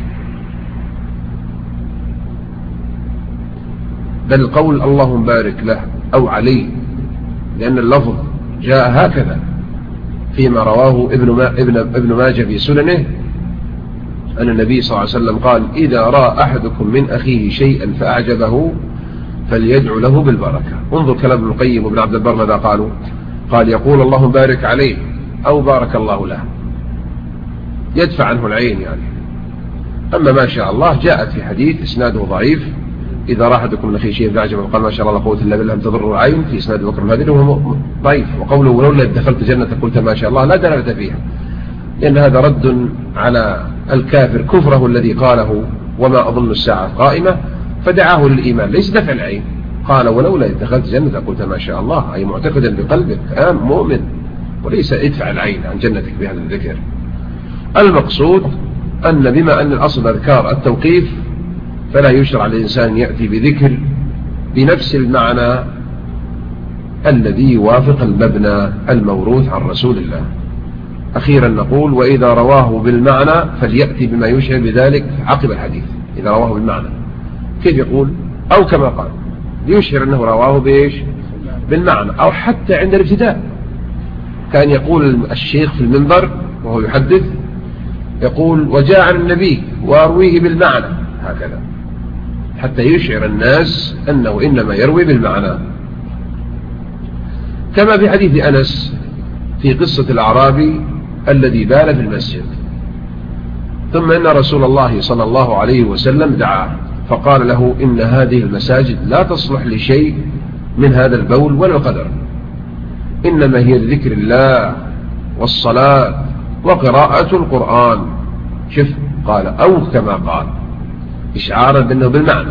بل قول اللهم بارك له أو عليه، لأن اللفظ جاء هكذا فيما رواه ابن ماجه في سننه أن النبي صلى الله عليه وسلم قال إذا رأى أحدكم من أخيه شيئا فأعجبه فليدعو له بالبركة. انظر كلام ابن القيم وابن عبد البر ماذا قالوا. قال يقول اللهم بارك عليه أو بارك الله له، يدفع عنه العين يعني. أما ما شاء الله جاءت في حديث إسناده ضعيف إذا رأى أحدكم من أخيه شيئا فأعجبه قال ما شاء الله لا قوة إلا بالله تضر العين في إسناد بكر الهذلي وهو ضعيف. وقوله ولولا دخلت جنة قلت ما شاء الله لا دلالة فيها، لأن هذا رد على الكافر كفره الذي قاله وما أظن الساعة قائمة فدعاه للإيمان، ليس دفع العين. قال ولولا دخلت جنة قلت ما شاء الله، أي معتقدا بقلبك مؤمن، وليس ادفع العين عن جنتك بهذا الذكر. المقصود أن بما أن الأصل أذكار التوقيف فلا يشرع للإنسان يأتي بذكر بنفس المعنى الذي يوافق المبنى الموروث عن رسول الله. أخيرا نقول وإذا رواه بالمعنى فليأتي بما يشعر بذلك عقب الحديث. إذا رواه بالمعنى كيف يقول؟ أو كما قال ليشعر أنه رواه بإيش؟ بالمعنى. أو حتى عند الابتداء كان يقول الشيخ في المنبر وهو يحدث يقول وجاء عن النبي وأرويه بالمعنى، هكذا حتى يشعر الناس أنه إنما يروي بالمعنى. كما في حديث أنس في قصة الأعرابي الذي بال في المسجد، ثم إن رسول الله صلى الله عليه وسلم دعاه فقال له إن هذه المساجد لا تصلح لشيء من هذا البول ولا القدر، إنما هي لذكر الله والصلاة وقراءة القرآن. شوف قال أو كما قال إشعارا بأنه بالمعنى.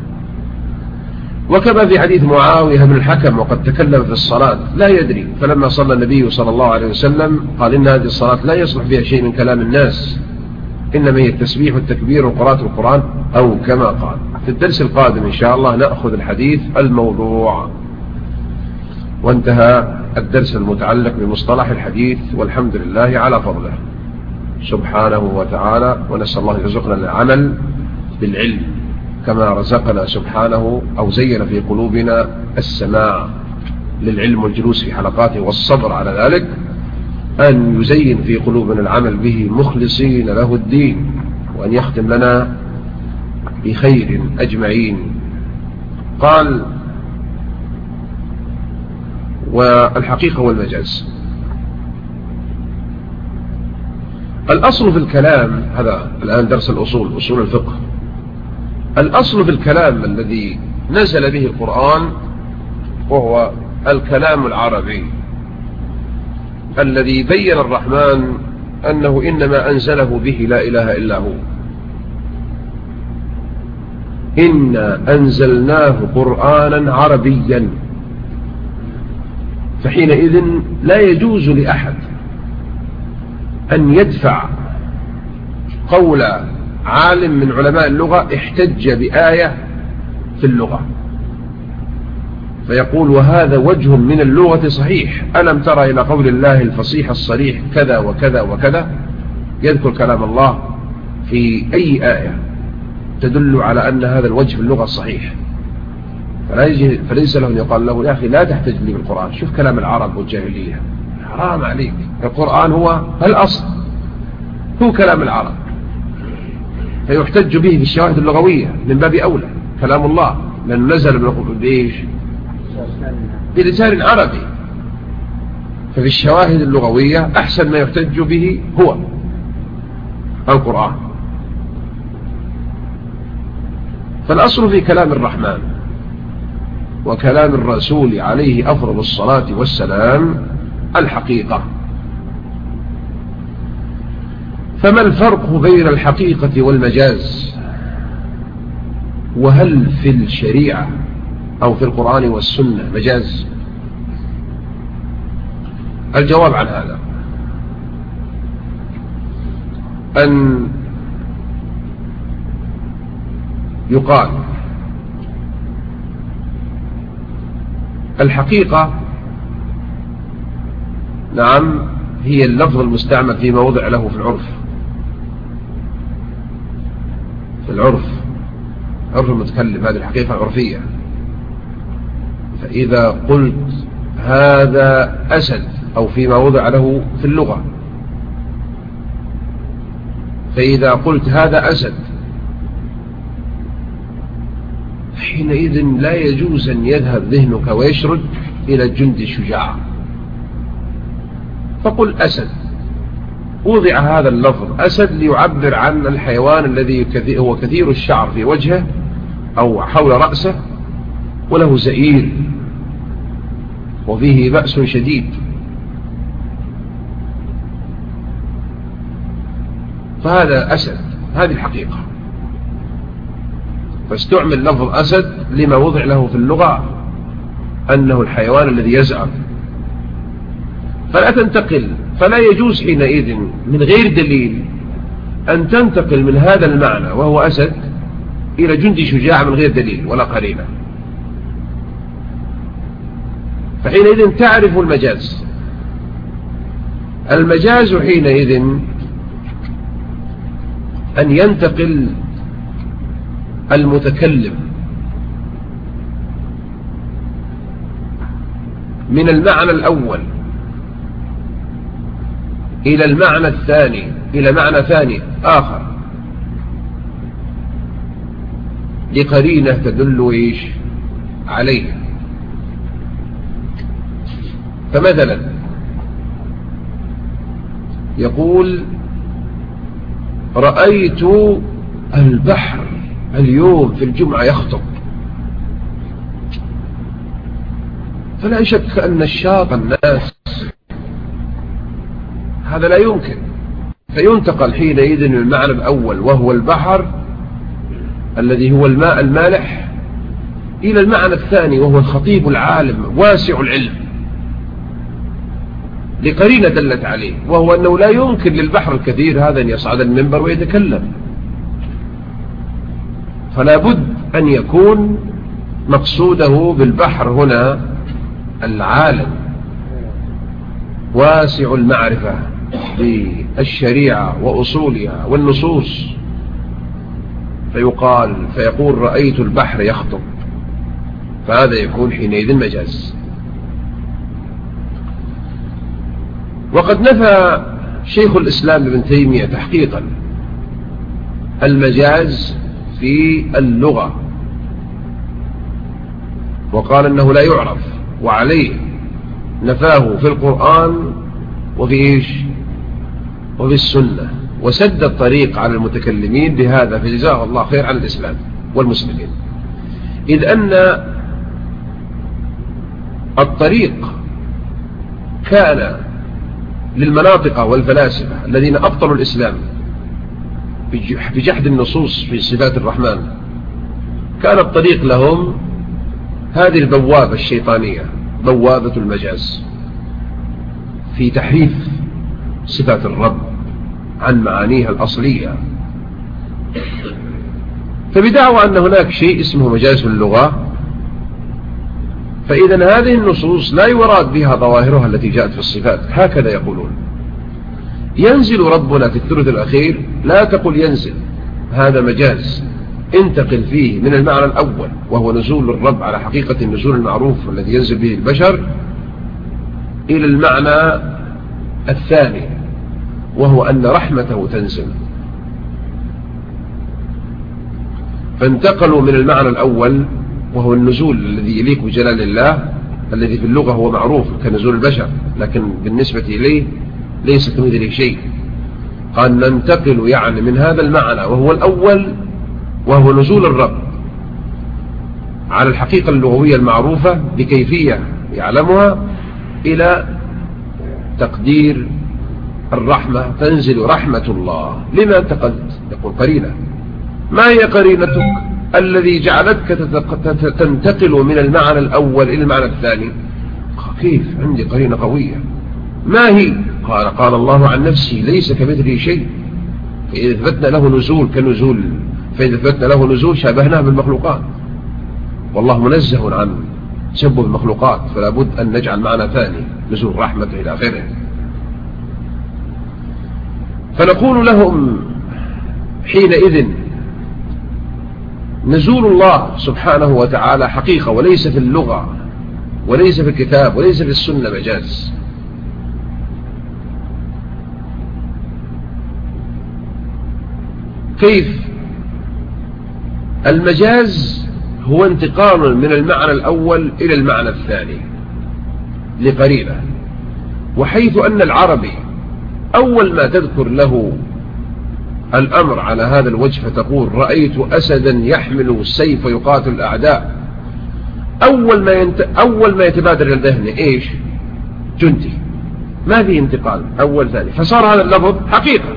وكما في حديث معاوية بن الحكم وقد تكلم في الصلاة لا يدري، فلما صلى النبي صلى الله عليه وسلم قال إن هذه الصلاة لا يصلح فيها شيء من كلام الناس، إنما هي التسبيح والتكبير وقراءة القرآن أو كما قال. في الدرس القادم إن شاء الله نأخذ الحديث الموضوع. وانتهى الدرس المتعلق بمصطلح الحديث، والحمد لله على فضله سبحانه وتعالى. ونسأل الله يرزقنا العمل بالعلم كما رزقنا سبحانه أو زين في قلوبنا السماع للعلم والجلوس في حلقاته والصبر على ذلك، أن يزين في قلوبنا العمل به مخلصين له الدين، وأن يختم لنا بخير أجمعين. قال والحقيقة والمجاز. الأصل في الكلام، هذا الآن درس الأصول، أصول الفقه. الأصل في الكلام الذي نزل به القرآن وهو الكلام العربي الذي بين الرحمن أنه إنما أنزله به لا إله إلا هو. إنا أنزلناه قرآنا عربيا، فحينئذ لا يجوز لأحد أن يدفع قول عالم من علماء اللغة احتج بآية في اللغة فيقول وهذا وجه من اللغة صحيح. ألم ترى إلى قول الله الفصيح الصريح كذا وكذا وكذا، يذكر كلام الله في أي آية تدل على أن هذا الوجه في اللغة الصحيح، فليس له أن يقال له يا أخي لا تحتج لي بالقرآن، شوف كلام العرب والجاهلية، حرام عليك، القرآن هو الأصل، هو كلام العرب، فيحتج به بالشواهد اللغوية من باب أولى، كلام الله لأنه نزل بإيش؟ بلسان عربي، ففي الشواهد اللغوية أحسن ما يحتج به هو القرآن. فالأصل في كلام الرحمن وكلام الرسول عليه أفضل الصلاة والسلام الحقيقة. فما الفرق بين الحقيقة والمجاز؟ وهل في الشريعة أو في القرآن والسنة مجاز؟ الجواب عن هذا أن يقال الحقيقة نعم هي اللفظ المستعمل في موضع له في العرف، في العرف، عرف المتكلم، هذه الحقيقة العرفية. فإذا قلت هذا أسد أو فيما وضع له في اللغة، فإذا قلت هذا أسد حينئذ لا يجوز أن يذهب ذهنك ويشرد إلى الجندي الشجاع، فقل أسد. وضع هذا اللفظ أسد ليعبر عن الحيوان الذي هو كثير الشعر في وجهه أو حول رأسه وله زئير وفيه بأس شديد، فهذا أسد، هذه الحقيقة. فاستعمل لفظ أسد لما وضع له في اللغة أنه الحيوان الذي يزعر، فلا تنتقل، فلا يجوز حينئذ من غير دليل أن تنتقل من هذا المعنى وهو أسد إلى جندي شجاع من غير دليل ولا قرينة، فحينئذ تعرف المجاز. المجاز حينئذ أن ينتقل المتكلم من المعنى الأول إلى المعنى الثاني، إلى معنى ثاني آخر لقرينة تدل إيش عليه. فمثلا يقول رأيت البحر اليوم في الجمعة يخطب، فلا شك أن الشاط الناس هذا لا يمكن، فينتقل حينئذ من المعنى الأول وهو البحر الذي هو الماء المالح إلى المعنى الثاني وهو الخطيب العالم واسع العلم لقرينة دلت عليه، وهو أنه لا يمكن للبحر الكثير هذا أن يصعد المنبر ويتكلم، فلا بد أن يكون مقصوده بالبحر هنا العالم واسع المعرفة بالشريعة وأصولها والنصوص، فيقول رأيت البحر يخطب، فهذا يكون حينئذ مجاز. وقد نفى شيخ الإسلام ابن تيمية تحقيقا المجاز في اللغة وقال أنه لا يعرف، وعليه نفاه في القرآن وفي إيش وفي السنة، وسد الطريق على المتكلمين بهذا، فجزاه الله خير عن الإسلام والمسلمين، إذ أن الطريق كان للمناطق والفلاسفة الذين أبطلوا الإسلام بجحد النصوص في صفات الرحمن، كان الطريق لهم هذه البوابة الشيطانية، بوابة المجاز في تحريف صفات الرب عن معانيها الأصلية. فبدعوى أن هناك شيء اسمه مجاز في اللغة، فإذا هذه النصوص لا يراد بها ظواهرها التي جاءت في الصفات. هكذا يقولون ينزل ربنا في الثلث الأخير، لا تقل ينزل، هذا مجاز، انتقل فيه من المعنى الأول وهو نزول الرب على حقيقة النزول المعروف الذي ينزل به البشر إلى المعنى الثاني وهو أن رحمته تنزل. فانتقلوا من المعنى الأول وهو النزول الذي يليق بجلال الله الذي في اللغة هو معروف كنزول البشر، لكن بالنسبة إليه ليس كمثله شيء. قال ننتقل يعني من هذا المعنى وهو الأول وهو نزول الرب على الحقيقة اللغوية المعروفة بكيفية يعلمها إلى تقدير الرحمة، تنزل رحمة الله. لما انتقلت؟ يقول قرينة. ما هي قرينتك الذي جعلتك تنتقل من المعنى الأول إلى المعنى الثاني؟ كيف؟ عندي قرينة قوية. ما هي؟ قال الله عن نفسه ليس كمثله شيء، فإذا ثبتنا له نزول كنزول، فإذا ثبتنا له نزول شابهناه بالمخلوقات، والله منزه عن تشبه المخلوقات، فلا بد أن نجعل معنى ثاني نزول رحمته إلى آخره. فنقول لهم حينئذ نزول الله سبحانه وتعالى حقيقة وليس في اللغة وليس في الكتاب وليس في السنة مجاز. كيف؟ المجاز هو انتقال من المعنى الأول إلى المعنى الثاني لقرينة، وحيث أن العربي أول ما تذكر له الأمر على هذا الوجه فتقول رأيت أسدا يحمل السيف ويقاتل الأعداء، أول ما يتبادر إلى الذهن إيش؟ جندي، ما في انتقال أول ثاني، فصار هذا اللفظ حقيقة،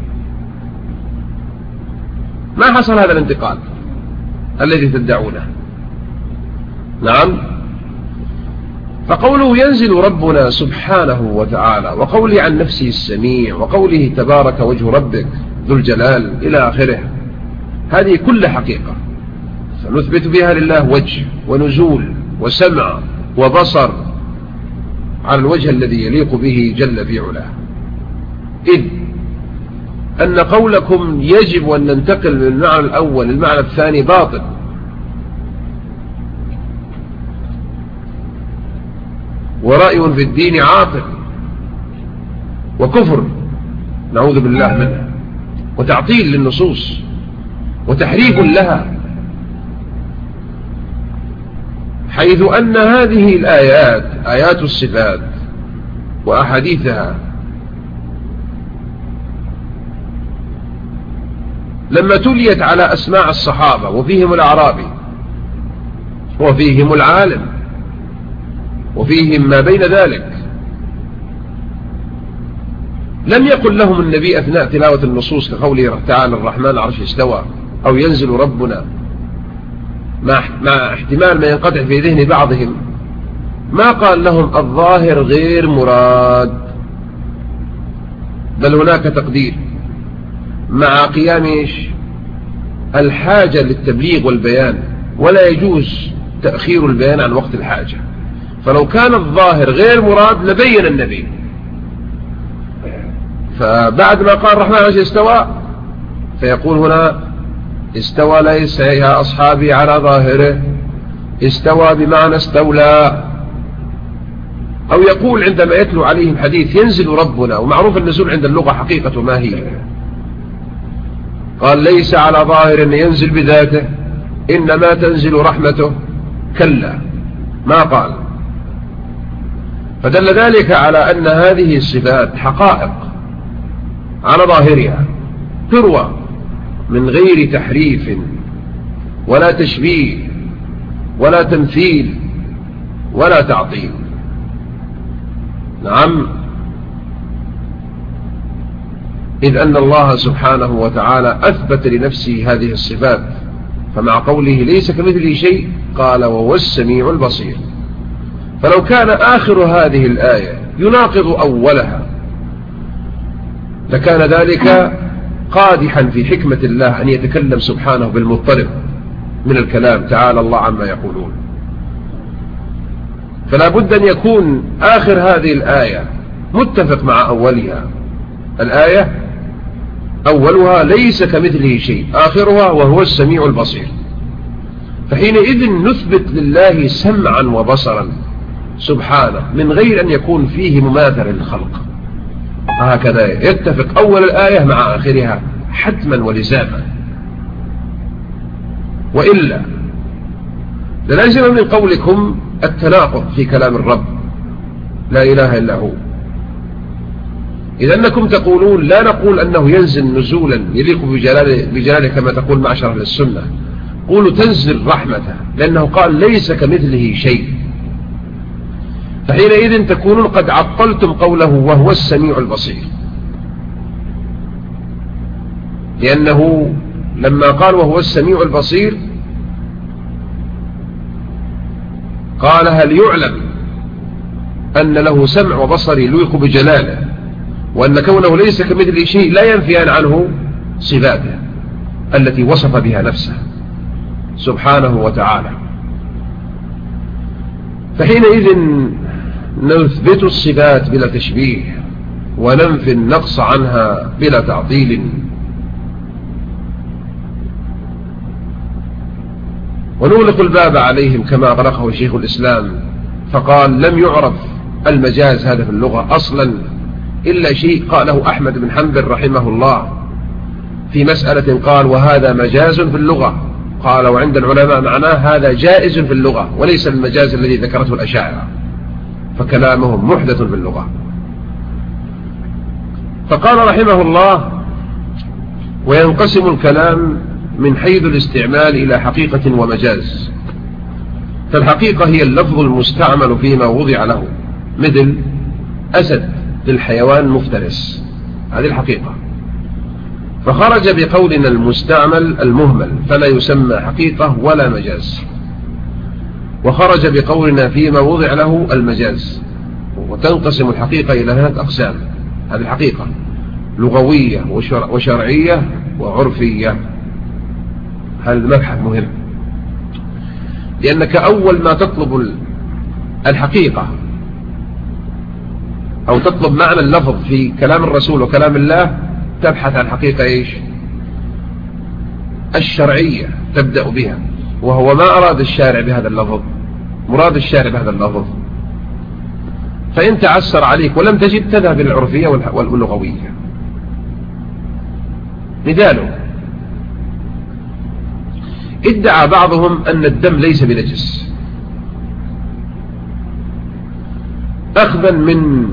ما حصل هذا الانتقال الذي تدعونه. نعم. فقوله ينزل ربنا سبحانه وتعالى، وقوله عن نفسه السميع، وقوله تبارك وجه ربك ذو الجلال إلى آخره، هذه كل حقيقة سنثبت بها لله وجه ونزول وسمع وبصر على الوجه الذي يليق به جل في علاه. إذ أن قولكم يجب أن ننتقل من المعنى الأول للمعنى الثاني باطل، ورأي في الدين عاطل وكفر نعوذ بالله منه، وتعطيل للنصوص وتحريف لها، حيث أن هذه الآيات آيات الصفات وأحاديثها لما تليت على أسماع الصحابة وفيهم الأعرابي وفيهم العالم وفيهم ما بين ذلك، لم يقل لهم النبي أثناء تلاوة النصوص كقوله تعالى الرحمن العرش استوى أو ينزل ربنا، مع احتمال ما ينقطع في ذهن بعضهم، ما قال لهم الظاهر غير مراد، بل هناك تقدير مع قيام الحاجة للتبليغ والبيان، ولا يجوز تأخير البيان عن وقت الحاجة. فلو كان الظاهر غير مراد لبين النبي، فبعد ما قال الرحمن على استوى فيقول هنا استوى ليس يا أصحابي على ظاهره، استوى بمعنى استولى. أو يقول عندما يتلو عليهم حديث ينزل ربنا، ومعروف النزول عند اللغة حقيقة ما هي، قال ليس على ظاهر أن ينزل بذاته، إنما تنزل رحمته، كلا، ما قال. فدل ذلك على أن هذه الصفات حقائق على ظاهرها تروى من غير تحريف ولا تشبيه ولا تمثيل ولا تعطيل. نعم. إذ أن الله سبحانه وتعالى أثبت لنفسه هذه الصفات، فمع قوله ليس كمثله شيء قال وهو السميع البصير. فلو كان آخر هذه الآية يناقض أولها لكان ذلك قادحا في حكمة الله أن يتكلم سبحانه بالمضطرب من الكلام، تعالى الله عما يقولون. فلا بد أن يكون آخر هذه الآية متفق مع أولها. الآية أولها ليس كمثله شيء، آخرها وهو السميع البصير. فحينئذ نثبت لله سمعا وبصرا سبحانه من غير أن يكون فيه مماثل للخلق. هكذا يتفق أول الآية مع آخرها حتما ولزاما، وإلا للازم من قولكم التناقض في كلام الرب لا إله إلا هو. إذا أنكم تقولون لا نقول أنه ينزل نزولا يليق بجلاله كما تقول معشر أهل السنة، قولوا تنزل رحمته، لأنه قال ليس كمثله شيء. فحينئذ تكونون قد عطلتم قوله وهو السميع البصير، لأنه لما قال وهو السميع البصير قال هل يعلم أن له سمع وبصر يليق بجلاله، وأن كونه ليس كمثله شيء لا ينفيان عنه صفاته التي وصف بها نفسه سبحانه وتعالى. فحينئذ نثبت الصفات بلا تشبيه وننفي النقص عنها بلا تعطيل. ونغلق الباب عليهم كما أغلقه شيخ الإسلام، فقال لم يعرف المجاز هذا في اللغة أصلا إلا شيء قاله أحمد بن حنبل رحمه الله في مسألة، قال وهذا مجاز في اللغة، قال وعند العلماء معناه هذا جائز في اللغة وليس المجاز الذي ذكرته الأشاعرة، فكلامهم محدث في اللغة. فقال رحمه الله وينقسم الكلام من حيث الاستعمال إلى حقيقة ومجاز. فالحقيقة هي اللفظ المستعمل فيما وضع له، مثل أسد للحيوان مفترس، هذه الحقيقة، فخرج بقولنا المستعمل المهمل فلا يسمى حقيقة ولا مجاز. وخرج بقولنا فيما وضع له المجاز. وتنقسم الحقيقة إلى 3 أقسام، هذه الحقيقة لغوية وشرعية وعرفية. هذا المبحث مهم، لأنك أول ما تطلب الحقيقة أو تطلب معنى اللفظ في كلام الرسول وكلام الله تبحث عن حقيقة إيش؟ الشرعية، تبدأ بها، وهو ما أراد الشارع بهذا اللفظ، مراد الشارع بهذا اللفظ. فإن تعسر عليك ولم تجد تذهب إلى العرفية واللغوية. مثاله ادعى بعضهم أن الدم ليس بنجس أخذا من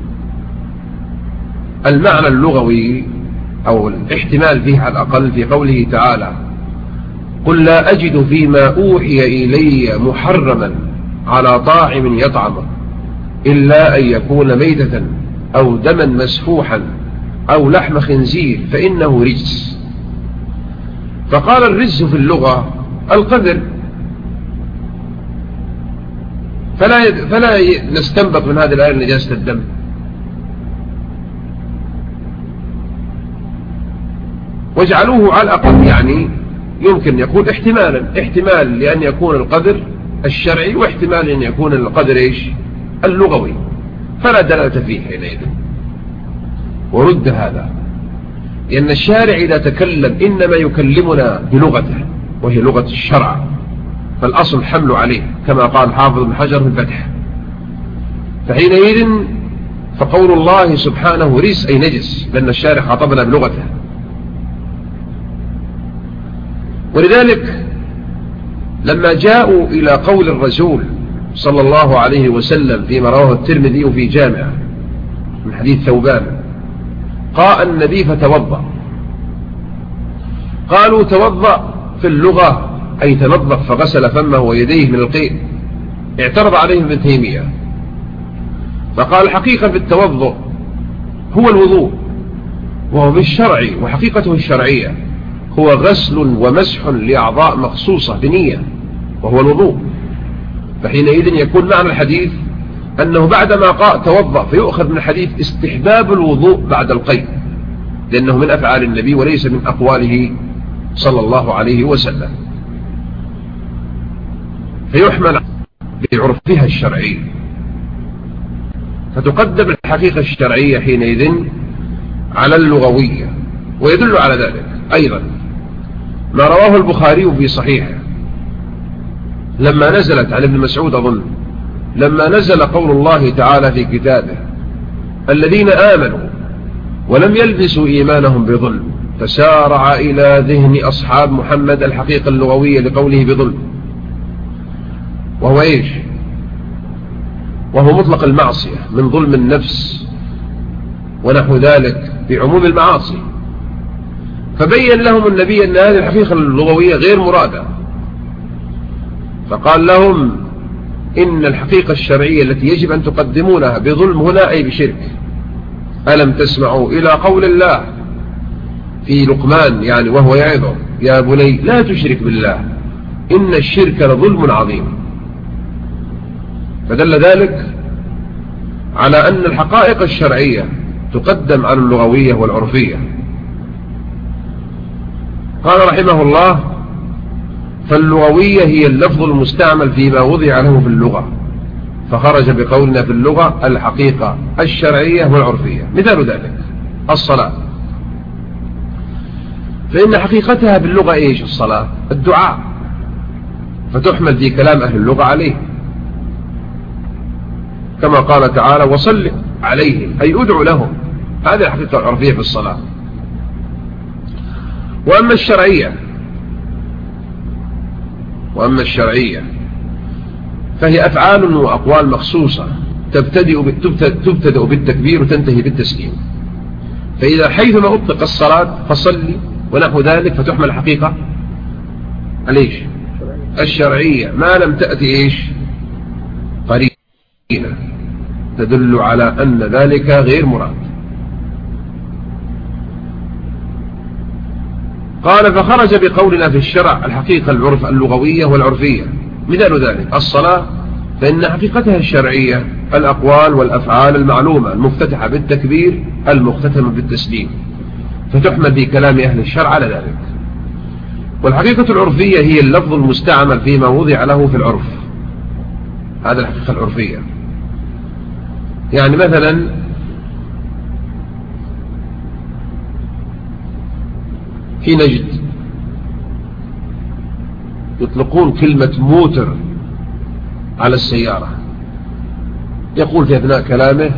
المعنى اللغوي أو الاحتمال فيه على الأقل في قوله تعالى قل لا أجد فيما أوحي إلي محرما على طاعم يطعمه إلا أن يكون ميتة أو دما مسفوحا أو لحم خنزير فإنه رجس. فقال الرجس في اللغة القدر، فلا نستنبط من هذه الآية نجاسة الدم. واجعلوه على الأقل يعني يمكن يكون احتمال لأن يكون القدر الشرعي، واحتمال أن يكون القدر إيش؟ اللغوي، فلا دلالة فيه حينئذ. ورد هذا، لأن الشارع إذا تكلم إنما يكلمنا بلغته وهي لغة الشرع، فالأصل حمل عليه كما قال حافظ بن حجر في الفتح. فحينئذ فقول الله سبحانه رجس أي نجس، لأن الشارع خاطبنا بلغته. ولذلك لما جاءوا إلى قول الرسول صلى الله عليه وسلم فيما رواه الترمذي في جامعه من حديث ثوبان قال النبي فتوضأ، قالوا توضأ في اللغة أي تنظف فغسل فمه ويديه من القيء. اعترض عليهم ابن تيمية فقال الحقيقة في التوضؤ هو الوضوء، وهو بالشرع وحقيقته الشرعية هو غسل ومسح لأعضاء مخصوصة بنية وهو الوضوء. فحينئذ يكون معنى الحديث أنه بعدما قال توضأ فيؤخذ من الحديث استحباب الوضوء بعد القيء، لأنه من أفعال النبي وليس من أقواله صلى الله عليه وسلم. فيحمل بعرفها الشرعي، فتقدم الحقيقة الشرعية حينئذ على اللغوية. ويدل على ذلك أيضا ما رواه البخاري في صحيحه لما نزلت عن ابن مسعود أظن، لما نزل قول الله تعالى في كتابه: الذين آمنوا ولم يلبسوا إيمانهم بظلم، فسارع إلى ذهن أصحاب محمد الحقيقة اللغوية لقوله بظلم، وهو إيش؟ وهو مطلق المعصية من ظلم النفس ونحو ذلك بعموم المعاصي. فبين لهم النبي أن هذه الحقيقة اللغوية غير مرادة، فقال لهم إن الحقيقة الشرعية التي يجب أن تقدمونها بظلم هنا أي بشرك. ألم تسمعوا إلى قول الله في لقمان يعني وهو يعظه: يا بني لا تشرك بالله إن الشرك لظلم عظيم. فدل ذلك على أن الحقائق الشرعية تقدم على اللغوية والعرفية. قال رحمه الله: فاللغوية هي اللفظ المستعمل فيما وضع له في اللغة، فخرج بقولنا في اللغة الحقيقة الشرعية والعرفية. مثال ذلك الصلاة، فإن حقيقتها باللغة إيش؟ الصلاة الدعاء، فتحمل في كلام أهل اللغة عليه، كما قال تعالى: وصل عليهم أي أدعو لهم. هذه الحقيقة العرفية في الصلاة. وأما الشرعية فهي أفعال وأقوال مخصوصة تبتدأ بالتكبير وتنتهي بالتسليم. فإذا حيثما أطلق الصلاة فصلي ونحو ذلك فتحمل الحقيقة ليش؟ الشرعية، ما لم تأتي إيش؟ قرينة تدل على أن ذلك غير مراد. قال: فخرج بقولنا في الشرع الحقيقة العرف اللغوية والعرفية. مثال ذلك الصلاة، فإن حقيقتها الشرعية الأقوال والأفعال المعلومة المفتتحة بالتكبير المختتمة بالتسليم، فتحمل في كلام أهل الشرع على ذلك. والحقيقة العرفية هي اللفظ المستعمل فيما وضع له في العرف. هذا الحقيقة العرفية. يعني مثلا في نجد يطلقون كلمة موتر على السيارة، يقول في أثناء كلامه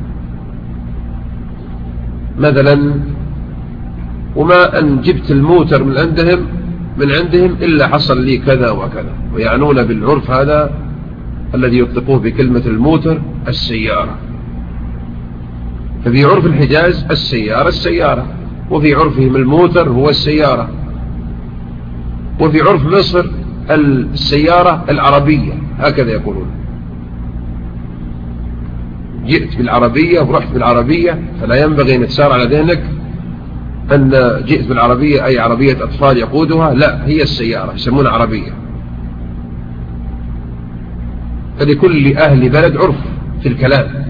مثلا: وما أن جبت الموتر من عندهم إلا حصل لي كذا وكذا، ويعنون بالعرف هذا الذي يطلقوه بكلمة الموتر السيارة. ففي عرف الحجاز السيارة، وفي عرفهم الموتر هو السيارة، وفي عرف مصر السيارة العربية، هكذا يقولون: جئت بالعربية ورحت بالعربية. فلا ينبغي أن تسار على ذهنك أن جئت بالعربية أي عربية أطفال يقودها، لا، هي السيارة يسمونها عربية. فلكل أهل بلد عرف في الكلام،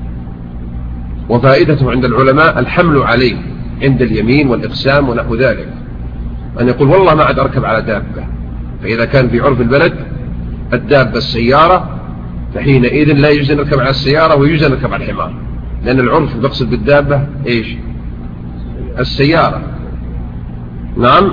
وفائدته عند العلماء الحمل عليه عند اليمين والإقسام ونحو ذلك، أن يقول: والله ما عاد أركب على دابة. فإذا كان في عرف البلد الدابة السيارة، فحينئذ لا يجوز أن نركب على السيارة ويجوز أن نركب على الحمار، لأن العرف يقصد بالدابة إيش؟ السيارة. نعم.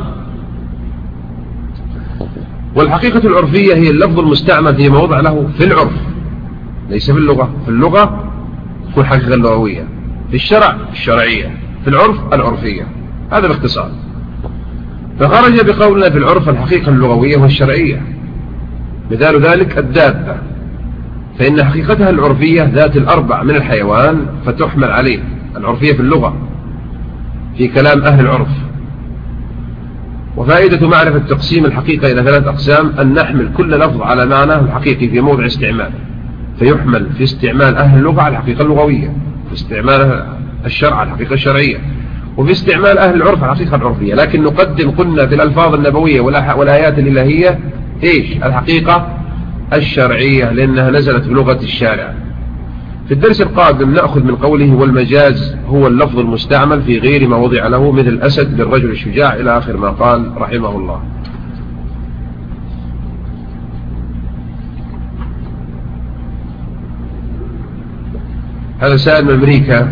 والحقيقة العرفية هي اللفظ المستعمل في موضع له في العرف، ليس في اللغة. في اللغة تكون حقيقة لغوية، في الشرع الشرعية، في العرف العرفية. هذا باختصار. فخرج بقولنا في العرف الحقيقة اللغوية والشرعية. مثال ذلك الدابة، فإن حقيقتها العرفية ذات الأربع من الحيوان، فتحمل عليه العرفية في اللغة في كلام أهل العرف. وفائدة معرفة تقسيم الحقيقة إلى 3 أقسام: أن نحمل كل لفظ على معناه الحقيقي في موضع استعمال، فيحمل في استعمال أهل اللغة على الحقيقة اللغوية، في استعمال الشرع على الحقيقة الشرعية، وفي استعمال أهل العرف على الحقيقة العرفية. لكن نقدم قلنا في الألفاظ النبوية والآيات الإلهية إيش؟ الحقيقة الشرعية، لأنها نزلت بلغة الشارع. في الدرس القادم نأخذ من قوله: والمجاز هو اللفظ المستعمل في غير ما وضع له، مثل الأسد للرجل الشجاع، إلى آخر ما قال رحمه الله. هذا سائل من أمريكا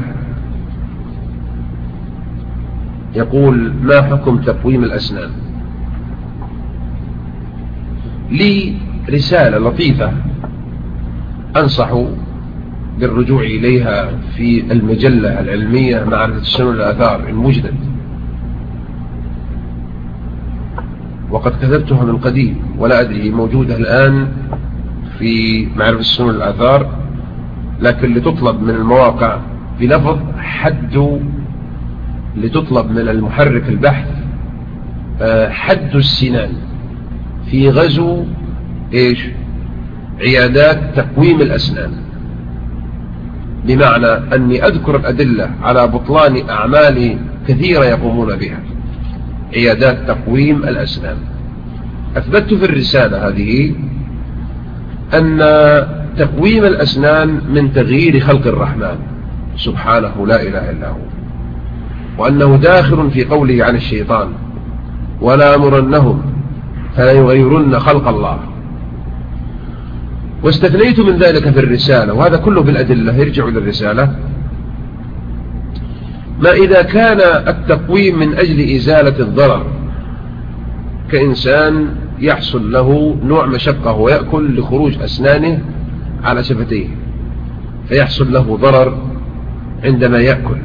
يقول: ما حكم تقويم الأسنان؟ لي رسالة لطيفة أنصح بالرجوع إليها في المجلة العلمية معرفة السنن والآثار المجدد، وقد كتبتها من قديم ولا أدري موجودة الآن في معرفة السنن والآثار، لكن لتطلب من المواقع بلفظ حد، لتطلب من المحرك البحث حد السنان في غزو عيادات تقويم الأسنان، بمعنى أني أذكر الأدلة على بطلان أعمال كثيرة يقومون بها عيادات تقويم الأسنان. أثبتت في الرسالة هذه أن تقويم الأسنان من تغيير خلق الرحمن سبحانه لا إله إلا هو، وأنه داخل في قوله عن الشيطان: ولا أمرنهم فلا يغيرن خلق الله. واستثنيت من ذلك في الرسالة، وهذا كله بالأدلة يرجع للرسالة، ما إذا كان التقويم من أجل إزالة الضرر، كإنسان يحصل له نوع مشقة ويأكل لخروج أسنانه على شفتيه فيحصل له ضرر عندما يأكل.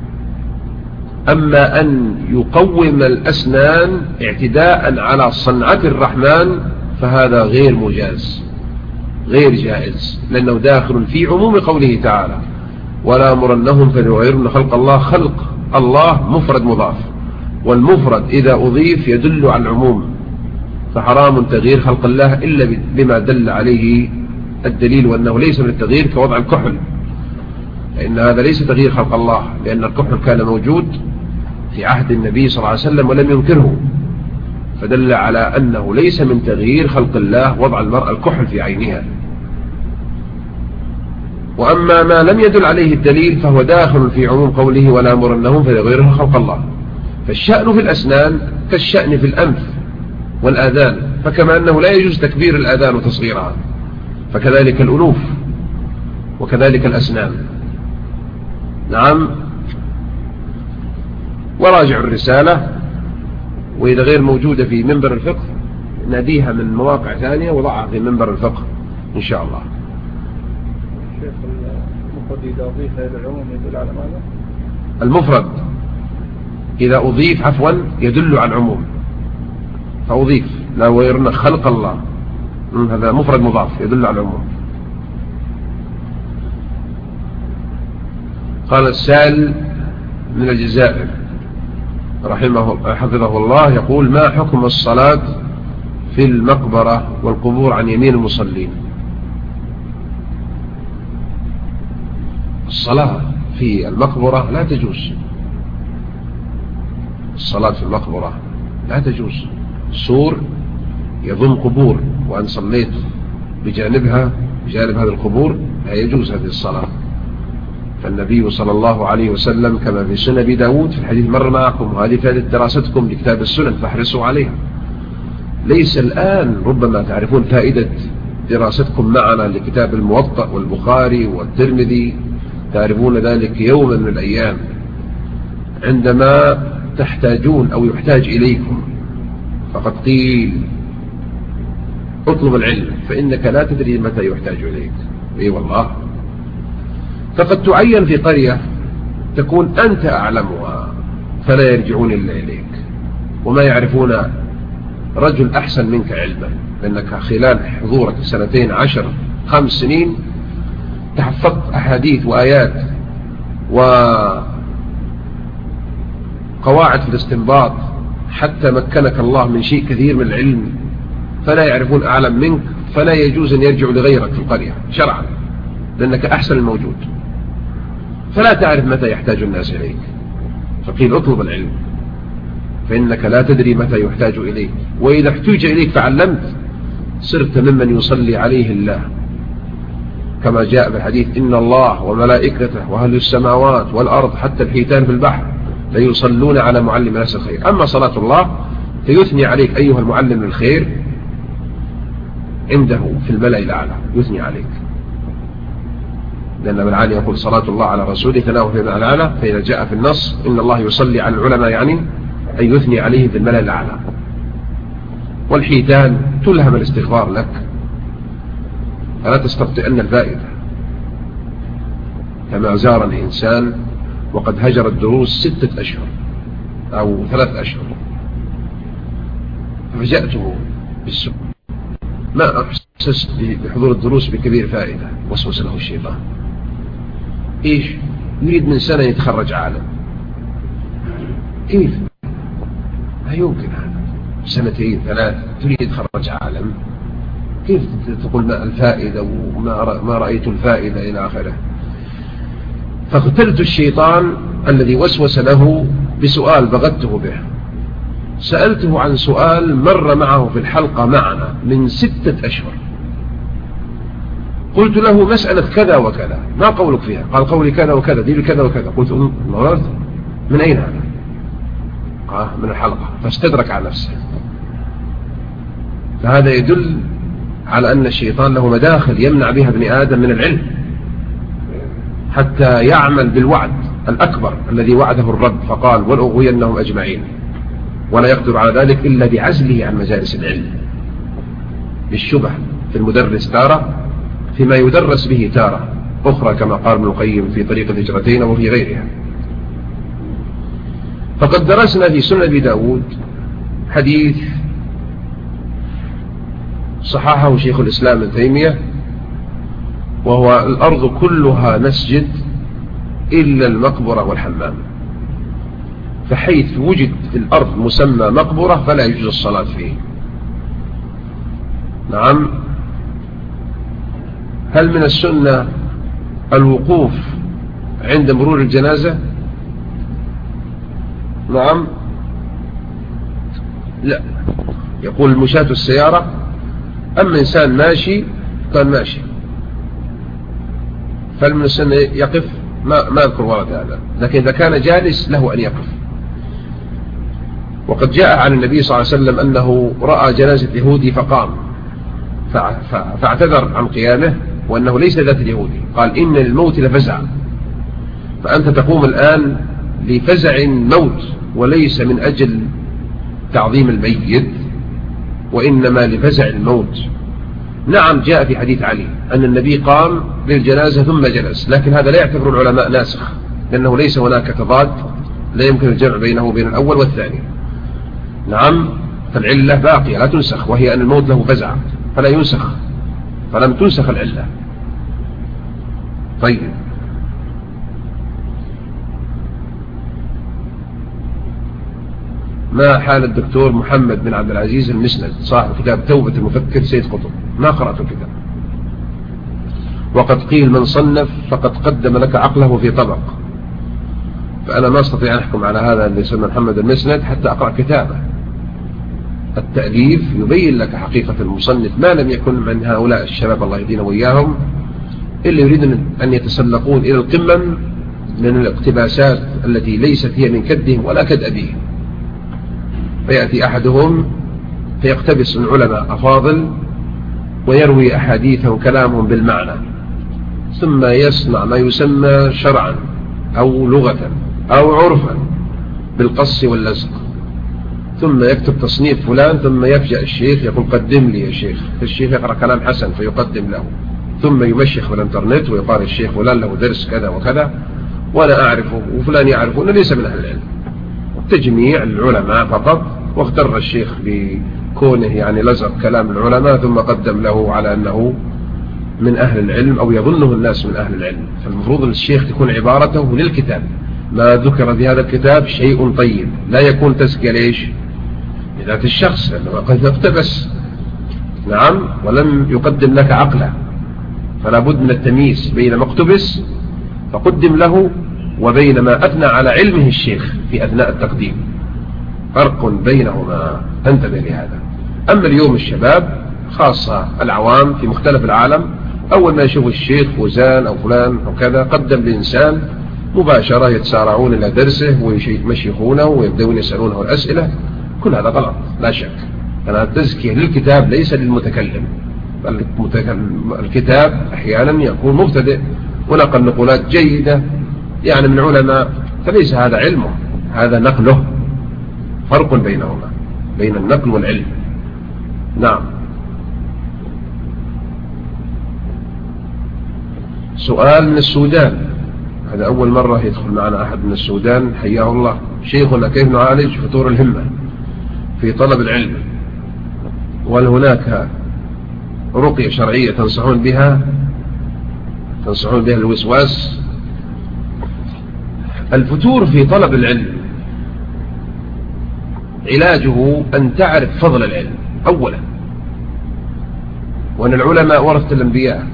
أما أن يقوم الأسنان اعتداء على صنعة الرحمن فهذا غير مجاز غير جائز، لأنه داخل في عموم قوله تعالى: ولا أمرنهم فليغيرن خلق الله. خلق الله مفرد مضاف، والمفرد إذا أضيف يدل على العموم، فحرام تغيير خلق الله إلا بما دل عليه الدليل، وأنه ليس من التغيير كوضع الكحل، لأن هذا ليس تغيير خلق الله، لأن الكحل كان موجود في عهد النبي صلى الله عليه وسلم ولم ينكره، فدل على أنه ليس من تغيير خلق الله وضع المرأة الكحل في عينها. وأما ما لم يدل عليه الدليل فهو داخل في عموم قوله: ولا أمرنهم فليغيرن خلق الله. فالشأن في الأسنان كالشأن في الأنف والآذان، فكما أنه لا يجوز تكبير الآذان وتصغيرها، فكذلك الأنوف وكذلك الأسنان. نعم. وراجع الرسالة، وإذا غير موجودة في منبر الفقه ناديها من مواقع ثانية وضعها في منبر الفقه إن شاء الله. شيخ، المفرد إذا أضيف إلى العموم يدل على ماذا؟ المفرد إذا أضيف يدل على العموم، فأضيف لا يغيرن خلق الله، هذا مفرد مضاف يدل على العموم. قال السائل من الجزائر حفظه الله يقول: ما حكم الصلاة في المقبرة والقبور عن يمين المصلين؟ الصلاة في المقبرة لا تجوز، الصلاة في المقبرة لا تجوز، سور يضم قبور وأن صليت بجانب هذه القبور لا يجوز هذه الصلاة. فالنبي صلى الله عليه وسلم كما في سنن أبي داود في الحديث مر معكم، وهذه فائدة دراستكم لكتاب السنن فاحرصوا عليها. ليس الآن، ربما تعرفون فائدة دراستكم معنا لكتاب الموطأ والبخاري والترمذي، تعرفون ذلك يوما من الأيام عندما تحتاجون أو يحتاج إليكم. فقد قيل: اطلب العلم فإنك لا تدري متى يحتاج إليك. أي والله. فقد تعين في قرية تكون أنت أعلمها فلا يرجعون إلا إليك، وما يعرفون رجل أحسن منك علما، لأنك خلال حضورك 2 10 5 سنين تحفظت أحاديث وآيات وقواعد في الاستنباط حتى مكنك الله من شيء كثير من العلم، فلا يعرفون أعلم منك، فلا يجوز أن يرجعوا لغيرك في القرية شرعا، لأنك أحسن الموجود، فلا تعرف متى يحتاج الناس إليك. فقيل: اطلب العلم فإنك لا تدري متى يحتاج إليك، وإذا احتاج إليك فعلمت صرت ممن يصلي عليه الله، كما جاء بالحديث: إن الله وملائكته وأهل السماوات والأرض حتى الحيتان في البحر ليصلون على معلم الناس الخير. أما صلاة الله فيثني عليك أيها المعلم الخير عنده في الملأ الأعلى، يثني عليك. لأن ابن العالي يقول صلاة الله على رسوله ثناؤه في الملأ الأعلى، فإذا جاء في النص إن الله يصلي على العلماء يعني أن يثني عليهم في الملأ الأعلى. والحيتان تلهم الاستغفار لك فلا تستبطئن الفائدة. كما زارني إنسان وقد هجر الدروس 6 أشهر أو 3 أشهر، ففجأته بالسوء، ما أحسست بحضور الدروس بكبير فائدة. وسوس له الشيطان، إيش يريد من سنة يتخرج عالم؟ كيف؟ لا يمكن هذا، 2 3 تريد يتخرج عالم؟ كيف تقول ما الفائدة وما رأيت الفائدة إلى آخره؟ فاقتلت الشيطان الذي وسوس له بسؤال بغته به. سألته عن سؤال مر معه في الحلقة معنا من 6 أشهر. قلت له مسألة كذا وكذا، ما قولك فيها؟ قال قولي كذا وكذا، دي كذا وكذا. قلت نظرت من أين هذا؟ من الحلقة. فاستدرك على نفسه. فهذا يدل على أن الشيطان له مداخل يمنع بها ابن آدم من العلم حتى يعمل بالوعد الأكبر الذي وعده الرب، فقال ولأغوينهم أجمعين، ولا يقدر على ذلك إلا بعزله عن مجالس العلم، بالشبه في المدرس تارة، فيما يدرس به تارة أخرى، كما قال ابن القيم في طريق الهجرتين وفي غيرها. فقد درسنا في سنن أبي داود حديث صححه شيخ الإسلام ابن تيمية، وهو الأرض كلها مسجد إلا المقبرة والحمام، فحيث وجد في الأرض مسمى مقبرة فلا يجوز الصلاة فيه. نعم. هل من السنة الوقوف عند مرور الجنازة؟ نعم. لا، يقول المشاة السيارة. أما إنسان ماشي كان ماشي، فهل من السنة يقف؟ ما أذكر ورد هذا، لكن إذا كان جالس له أن يقف. وقد جاء عن النبي صلى الله عليه وسلم أنه رأى جنازة يهودي فقام فاعتذر عن قيامه، وأنه ليس ذات اليهودي. قال إن الموت لفزع، فأنت تقوم الآن لفزع الموت وليس من أجل تعظيم الميت، وإنما لفزع الموت. نعم، جاء في حديث علي أن النبي قام للجنازة ثم جلس، لكن هذا لا يعتبر العلماء ناسخ، لأنه ليس هناك تضاد، لا يمكن الجمع بينه وبين الأول والثاني. نعم، فالعلة باقية لا تنسخ، وهي أن الموت له فزع فلا ينسخ، فلم تنسخ العلة. طيب، ما حال الدكتور محمد بن عبد العزيز المسند صاحب كتاب توبة المفكر سيد قطب؟ ما قرأت الكتاب، وقد قيل من صنف فقد قدم لك عقله في طبق، فأنا ما أستطيع أن أحكم على هذا اللي يسمى محمد المسند حتى أقرأ كتابه. التأليف يبين لك حقيقة المصنف، ما لم يكن من هؤلاء الشباب الله يهدينا وإياهم اللي يريدون أن يتسلقون إلى القمم من الاقتباسات التي ليست هي من كدهم ولا كد أبيهم. فيأتي أحدهم فيقتبس من علماء أفاضل ويروي أحاديثهم كلامهم بالمعنى، ثم يصنع ما يسمى شرعا أو لغة أو عرفا بالقص واللزق، ثم يكتب تصنيف فلان، ثم يفجأ الشيخ يقول قدم لي يا شيخ، فالشيخ يقرأ كلام حسن فيقدم له، ثم يمشيخ في الانترنت ويقال الشيخ فلان له درس كذا وكذا وأنا أعرفه وفلان يعرفه، أنه ليس من أهل العلم، تجميع العلماء فقط. واغتر الشيخ بكونه يعني لزق كلام العلماء ثم قدم له على أنه من أهل العلم أو يظنه الناس من أهل العلم. فالمفروض أن الشيخ تكون عبارته للكتاب، ما ذكر في هذا الكتاب شيء طيب، لا يكون تزكية ليش لذات الشخص، لأنه قد اقتبس. نعم، ولم يقدم لك عقله، فلا بد من التمييز بين ما اقتبس فقدم له وبين ما أثنى على علمه الشيخ في أثناء التقديم، فرق بينهما، انتبه لهذا. أما اليوم الشباب خاصة العوام في مختلف العالم، أول ما يشوف الشيخ فوزان أو فلان أو كذا قدم لإنسان مباشرة يتسارعون إلى درسه ويمشيخونه ويبدأون يسألونه الأسئلة. كل هذا غلط لا شك. أنا التزكية للكتاب ليس للمتكلم، الكتاب أحيانا يكون مبتدئ ونقل نقولات جيدة يعني من علماء، فليس هذا علمه، هذا نقله. فرق بينهما، بين النقل والعلم. نعم. سؤال من السودان، هذا أول مرة يدخل معنا أحد من السودان، حياه الله. شيخنا، كيف نعالج فتور الهمة في طلب العلم؟ وهل هناك رقية شرعية تنصحون بها الوسواس؟ الفتور في طلب العلم علاجه أن تعرف فضل العلم أولا، وأن العلماء ورثة الأنبياء،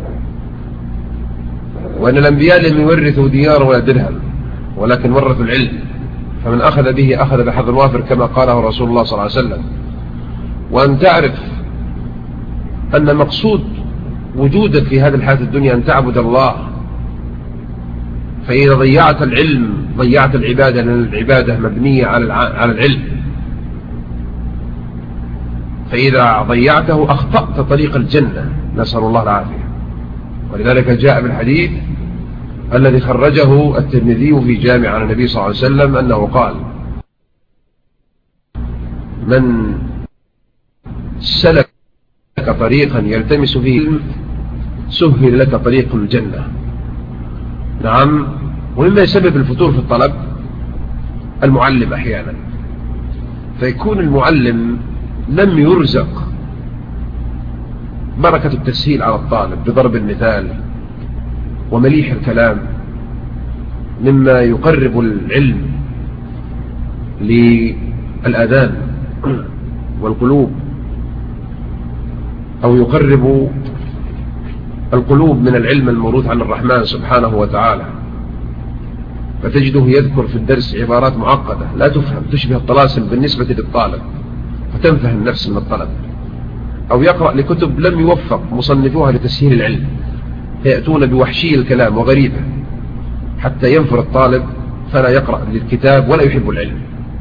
وأن الأنبياء لم يورثوا ديار ولا درهم، ولكن ورثوا العلم، فمن أخذ به أخذ بحظ الوافر كما قاله رسول الله صلى الله عليه وسلم. وأن تعرف أن مقصود وجودك في هذه الحياة الدنيا أن تعبد الله، فإذا ضيعت العلم ضيعت العبادة، لأن العبادة مبنية على العلم، فإذا ضيعته أخطأت طريق الجنة، نسأل الله العافية. ولذلك جاء بالحديث الذي خرجه الترمذي في جامع عن النبي صلى الله عليه وسلم أنه قال: من سلك طريقا يلتمس فيه سهل لك طريق الجنة. نعم. ومما يسبب الفتور في الطلب المعلم أحيانا، فيكون المعلم لم يرزق بركة التسهيل على الطالب بضرب المثال ومليح الكلام مما يقرب العلم للآذان والقلوب، أو يقرب القلوب من العلم الموروث عن الرحمن سبحانه وتعالى. فتجده يذكر في الدرس عبارات معقدة لا تفهم، تشبه الطلاسم بالنسبة للطالب، فتنفه النفس من الطلب. أو يقرأ لكتب لم يوفق مصنفوها لتسهيل العلم، فيأتون بوحشي الكلام وغريبة حتى ينفر الطالب فلا يقرأ للكتاب ولا يحب العلم.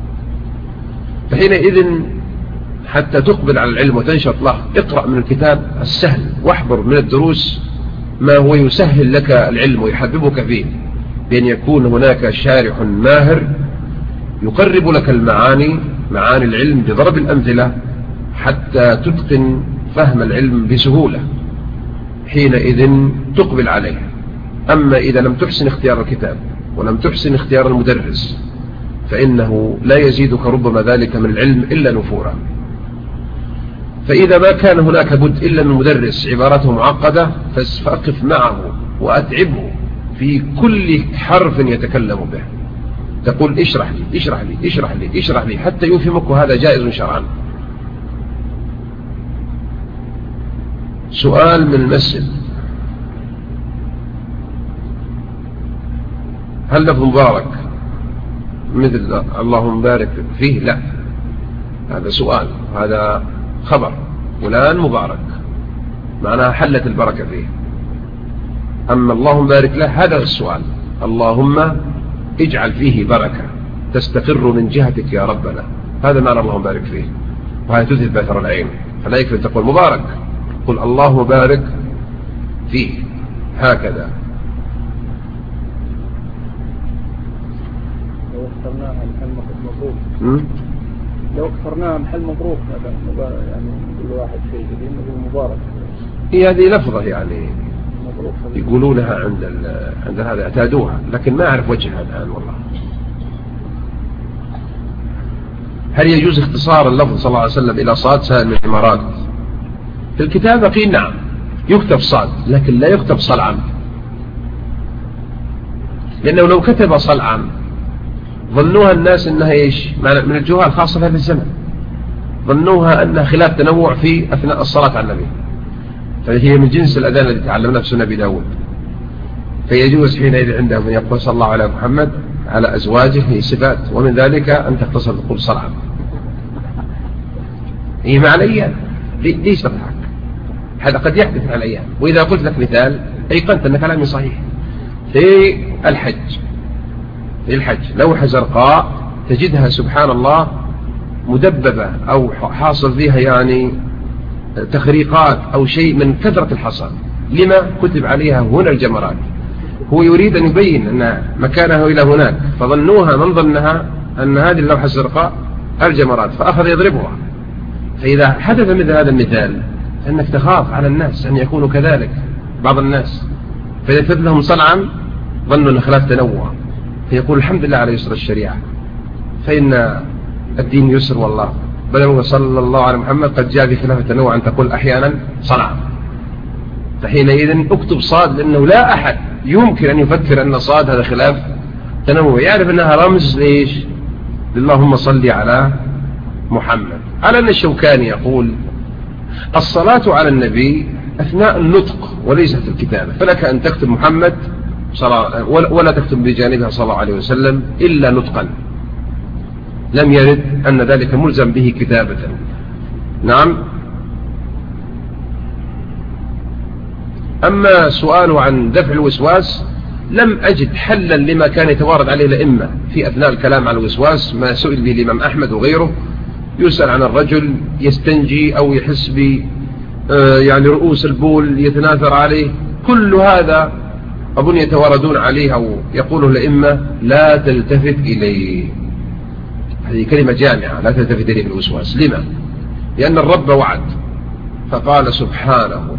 فحينئذ حتى تقبل على العلم وتنشط له، اقرأ من الكتاب السهل، واحضر من الدروس ما هو يسهل لك العلم ويحببك فيه، بأن يكون هناك شارح ماهر يقرب لك معاني العلم بضرب الأمثلة حتى تتقن فهم العلم بسهولة، حينئذ تقبل عليه. أما إذا لم تحسن اختيار الكتاب ولم تحسن اختيار المدرس فإنه لا يزيدك ربما ذلك من العلم إلا نفورا. فإذا ما كان هناك بد إلا من مدرس عبارته معقدة فأقف معه وأتعبه في كل حرف يتكلم به، تقول اشرح لي اشرح لي اشرح لي اشرح لي حتى يفهمك، وهذا جائز شرعا. سؤال من المسجد: هل لفظ مبارك مثل اللهم بارك فيه؟ لا، هذا سؤال، هذا خبر فلان مبارك معناها حلت البركة فيه. أما اللهم بارك له هذا السؤال، اللهم اجعل فيه بركة تستقر من جهتك يا ربنا، هذا معنى اللهم بارك فيه، وهذا تذهب بأثر العين. فلا يكفي أن تقول مبارك، قل اللهم بارك فيه، هكذا. لو اخترناها محل مبروك، لو اخترناها محل مبروك مثلا، يعني كل واحد شيء جديد نقول مبارك. هي هذه لفظة يعني يقولونها عند هذا، اعتادوها، لكن ما أعرف وجهها الآن والله. هل يجوز اختصار اللفظ صلى الله عليه وسلم إلى صاد سائل من الإمارات؟ في الكتابة قيل نعم يكتب صاد، لكن لا يكتب صلعا، لأنه لو كتب صلعا ظنوها الناس أنها إيش من الجهال الخاصة في هذا الزمن، ظنوها أنها خلاف تنوع في أثناء الصلاة على النبي، فهي من جنس الأذان الذي تعلمنا في سنة أبي داود. فيجوز حينئذ عندهم أن يقول صلى الله على محمد على أزواجه في صفات، ومن ذلك أن تختصر تقول صلعا. هي مع الأيام، ليش تضحك؟ هذا قد يحدث مع الأيام. وإذا قلت لك مثال أيقنت أن كلامي صحيح. في الحج لوحة زرقاء تجدها سبحان الله مدببة أو حاصل فيها يعني تخريقات أو شيء من كثرة الحصى، لما كتب عليها هنا الجمرات، هو يريد أن يبين أن مكانه إلى هناك، فظنوها من ظنها أن هذه اللوحة الزرقاء الجمرات، فأخذ يضربها. فإذا حدث مثل هذا المثال أنك تخاف على الناس أن يكونوا كذلك، بعض الناس فإذا تثبت لهم صنعا ظنوا أن خلاف تنوع، فيقول الحمد لله على يسر الشريعة، فإن الدين يسر والله، بل صلى الله على محمد قد جاء بخلاف التنوع أن تقول أحيانا صنعا. فحينئذ اكتب صاد، لأنه لا أحد يمكن أن يفكر أن صاد هذا خلاف تنوع، يعرف أنها رمز ليش؟ اللهم صل على محمد. على أن الشوكاني يقول الصلاة على النبي أثناء النطق وليس في الكتابة، فلك أن تكتب محمد ولا تكتب بجانبها صلى الله عليه وسلم إلا نطقا، لم يرد أن ذلك ملزم به كتابة. نعم. أما سؤاله عن دفع الوسواس لم أجد حلا لما كان يتوارد عليه الأئمة في أثناء الكلام عن الوسواس، ما سئل به الإمام أحمد وغيره، يسأل عن الرجل يستنجي أو يحس ب يعني رؤوس البول يتناثر عليه، كل هذا أظن يتواردون عليه أو يقوله الأئمة لا تلتفت إليه. هذه كلمة جامعة، لا تلتفت إليه بالوسواس. لما؟ لأن الرب وعد فقال سبحانه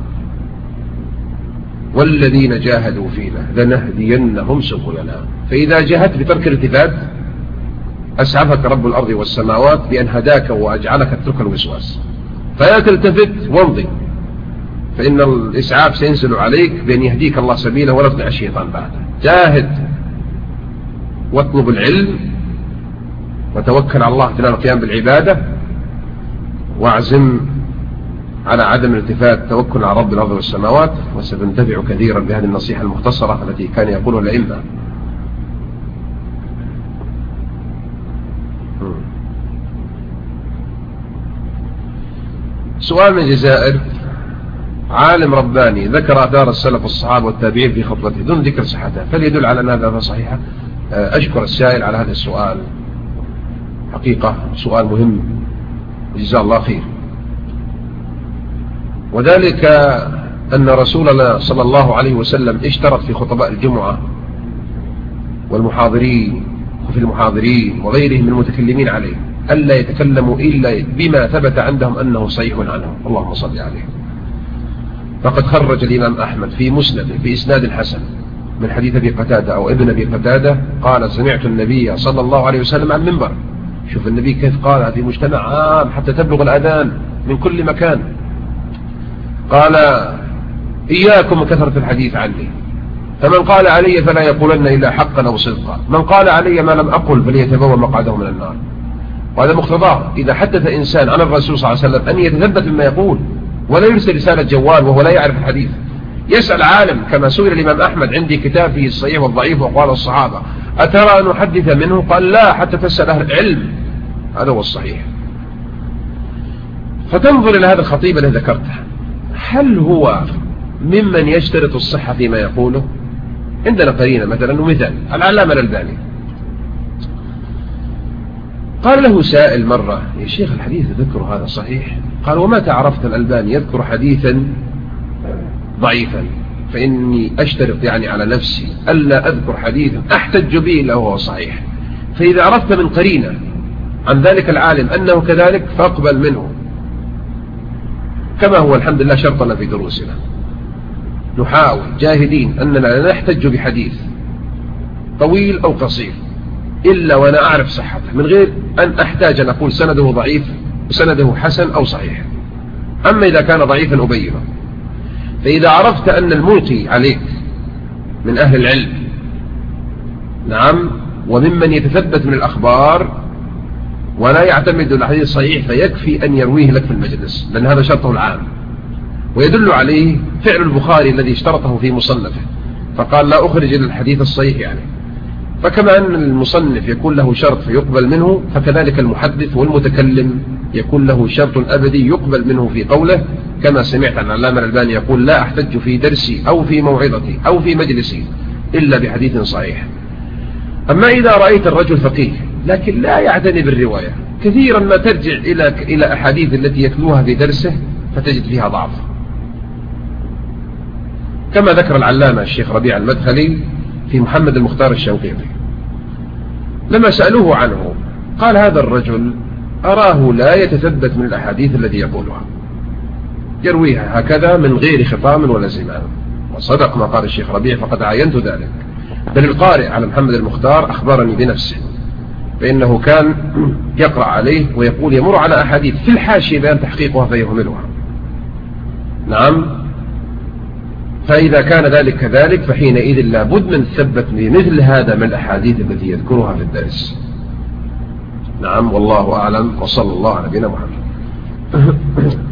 والذين جاهدوا فينا لنهدينهم سبلنا. فإذا جاهدت بترك الالتفات أسعفك رب الأرض والسماوات بأن هداك وأجعلك تترك الوسواس، فلا تلتفت وامضي، فإن الإسعاف سينزل عليك بأن يهديك الله سبيله ولا تطع الشيطان بعده. جاهد واطلب العلم وتوكل على الله تنال القيام بالعبادة، واعزم على عدم الالتفات، توكل على رب الأرض والسماوات، وستنتفع كثيرا بهذه النصيحة المختصرة التي كان يقولها الأئمة. سؤال من الجزائر: عالم رباني ذكر آثار السلف الصحابة والتابعين في خطبته دون ذكر صحتها، فليدل على أن هذا صحيحة؟ أشكر السائل على هذا السؤال، حقيقة سؤال مهم، جزاه الله خير. وذلك أن رسول الله صلى الله عليه وسلم اشترط في خطباء الجمعة والمحاضرين وفي المحاضرين وغيرهم من المتكلمين عليه ألا يتكلموا إلا بما ثبت عندهم أنه صحيح عنهم، اللهم صل عليه. فقد خرج الإمام أحمد في مسنده بإسناد حسن من حديث أبي قتادة أو ابن أبي قتادة قال: سمعت النبي صلى الله عليه وسلم على المنبر. شوف النبي كيف قال في مجتمع عام حتى تبلغ الأذان من كل مكان، قال: إياكم كثرة الحديث عني، فمن قال علي فلا يقولن إلا حقا أو صدقا، من قال علي ما لم أقل فليتبوأ مقعده من النار. وهذا مقتضاه إذا حدث إنسان عن الرسول صلى الله عليه وسلم أن يتثبت مما يقول، ولا يرسل رسالة جوال وهو لا يعرف الحديث، يسأل عالم كما سئل الإمام أحمد عندي كتاب فيه الصحيح والضعيف وقال الصحابة أترى أن أحدث منه؟ قال: لا، حتى تسأل أهل العلم، هذا هو الصحيح. فتنظر إلى هذا الخطيب الذي ذكرته، هل هو ممن يشترط الصحة فيما يقوله؟ عندنا قرينة مثلا ومثال العلامة الألباني، قال له سائل مرة: يا شيخ الحديث ذكر هذا صحيح؟ قال: ومتى عرفت الألباني يذكر حديثا ضعيفا؟ فإني أشترط يعني على نفسي ألا أذكر حديثا أحتج به إلا هو صحيح، فإذا عرفت من قرينة عن ذلك العالم أنه كذلك فاقبل منه، كما هو الحمد لله شرطنا في دروسنا، نحاول جاهدين أننا لا نحتج بحديث طويل أو قصير إلا وأنا أعرف صحته، من غير أن أحتاج أن أقول سنده ضعيف وسنده حسن أو صحيح. أما إذا كان ضعيفا أبينه. فإذا عرفت أن الملقي عليك من أهل العلم، نعم، وممن يتثبت من الأخبار ولا يعتمد الحديث الصحيح، فيكفي أن يرويه لك في المجلس، لأن هذا شرطه العام. ويدل عليه فعل البخاري الذي اشترطه في مصنفه، فقال: لا أخرج الحديث الصحيح يعني. فكما أن المصنف يكون له شرط فيقبل منه، فكذلك المحدث والمتكلم يكون له شرط أبدي يقبل منه في قوله، كما سمعت عن العلامة الألباني يقول: لا أحتج في درسي أو في موعظتي أو في مجلسي إلا بحديث صحيح. أما إذا رأيت الرجل فقيه لكن لا يعتني بالرواية، كثيرا ما ترجع إلى أحاديث التي يتلوها في درسه فتجد فيها ضعف، كما ذكر العلامة الشيخ ربيع المدخلي في محمد المختار الشنقيطي. لما سألوه عنه قال هذا الرجل أراه لا يتثبت من الأحاديث التي يقولها، يرويها هكذا من غير خطام ولا زمام. وصدق ما قال الشيخ ربيع فقد عاينت ذلك، بل القارئ على محمد المختار أخبرني بنفسه فإنه كان يقرأ عليه ويقول يمر على أحاديث في الحاشية بأن تحقيقها فيهملها. نعم، فإذا كان ذلك كذلك فحينئذ لابد من ثبت بمثل هذا من الأحاديث التي يذكرها في الدرس. نعم، والله أعلم، وصلى الله على نبينا محمد.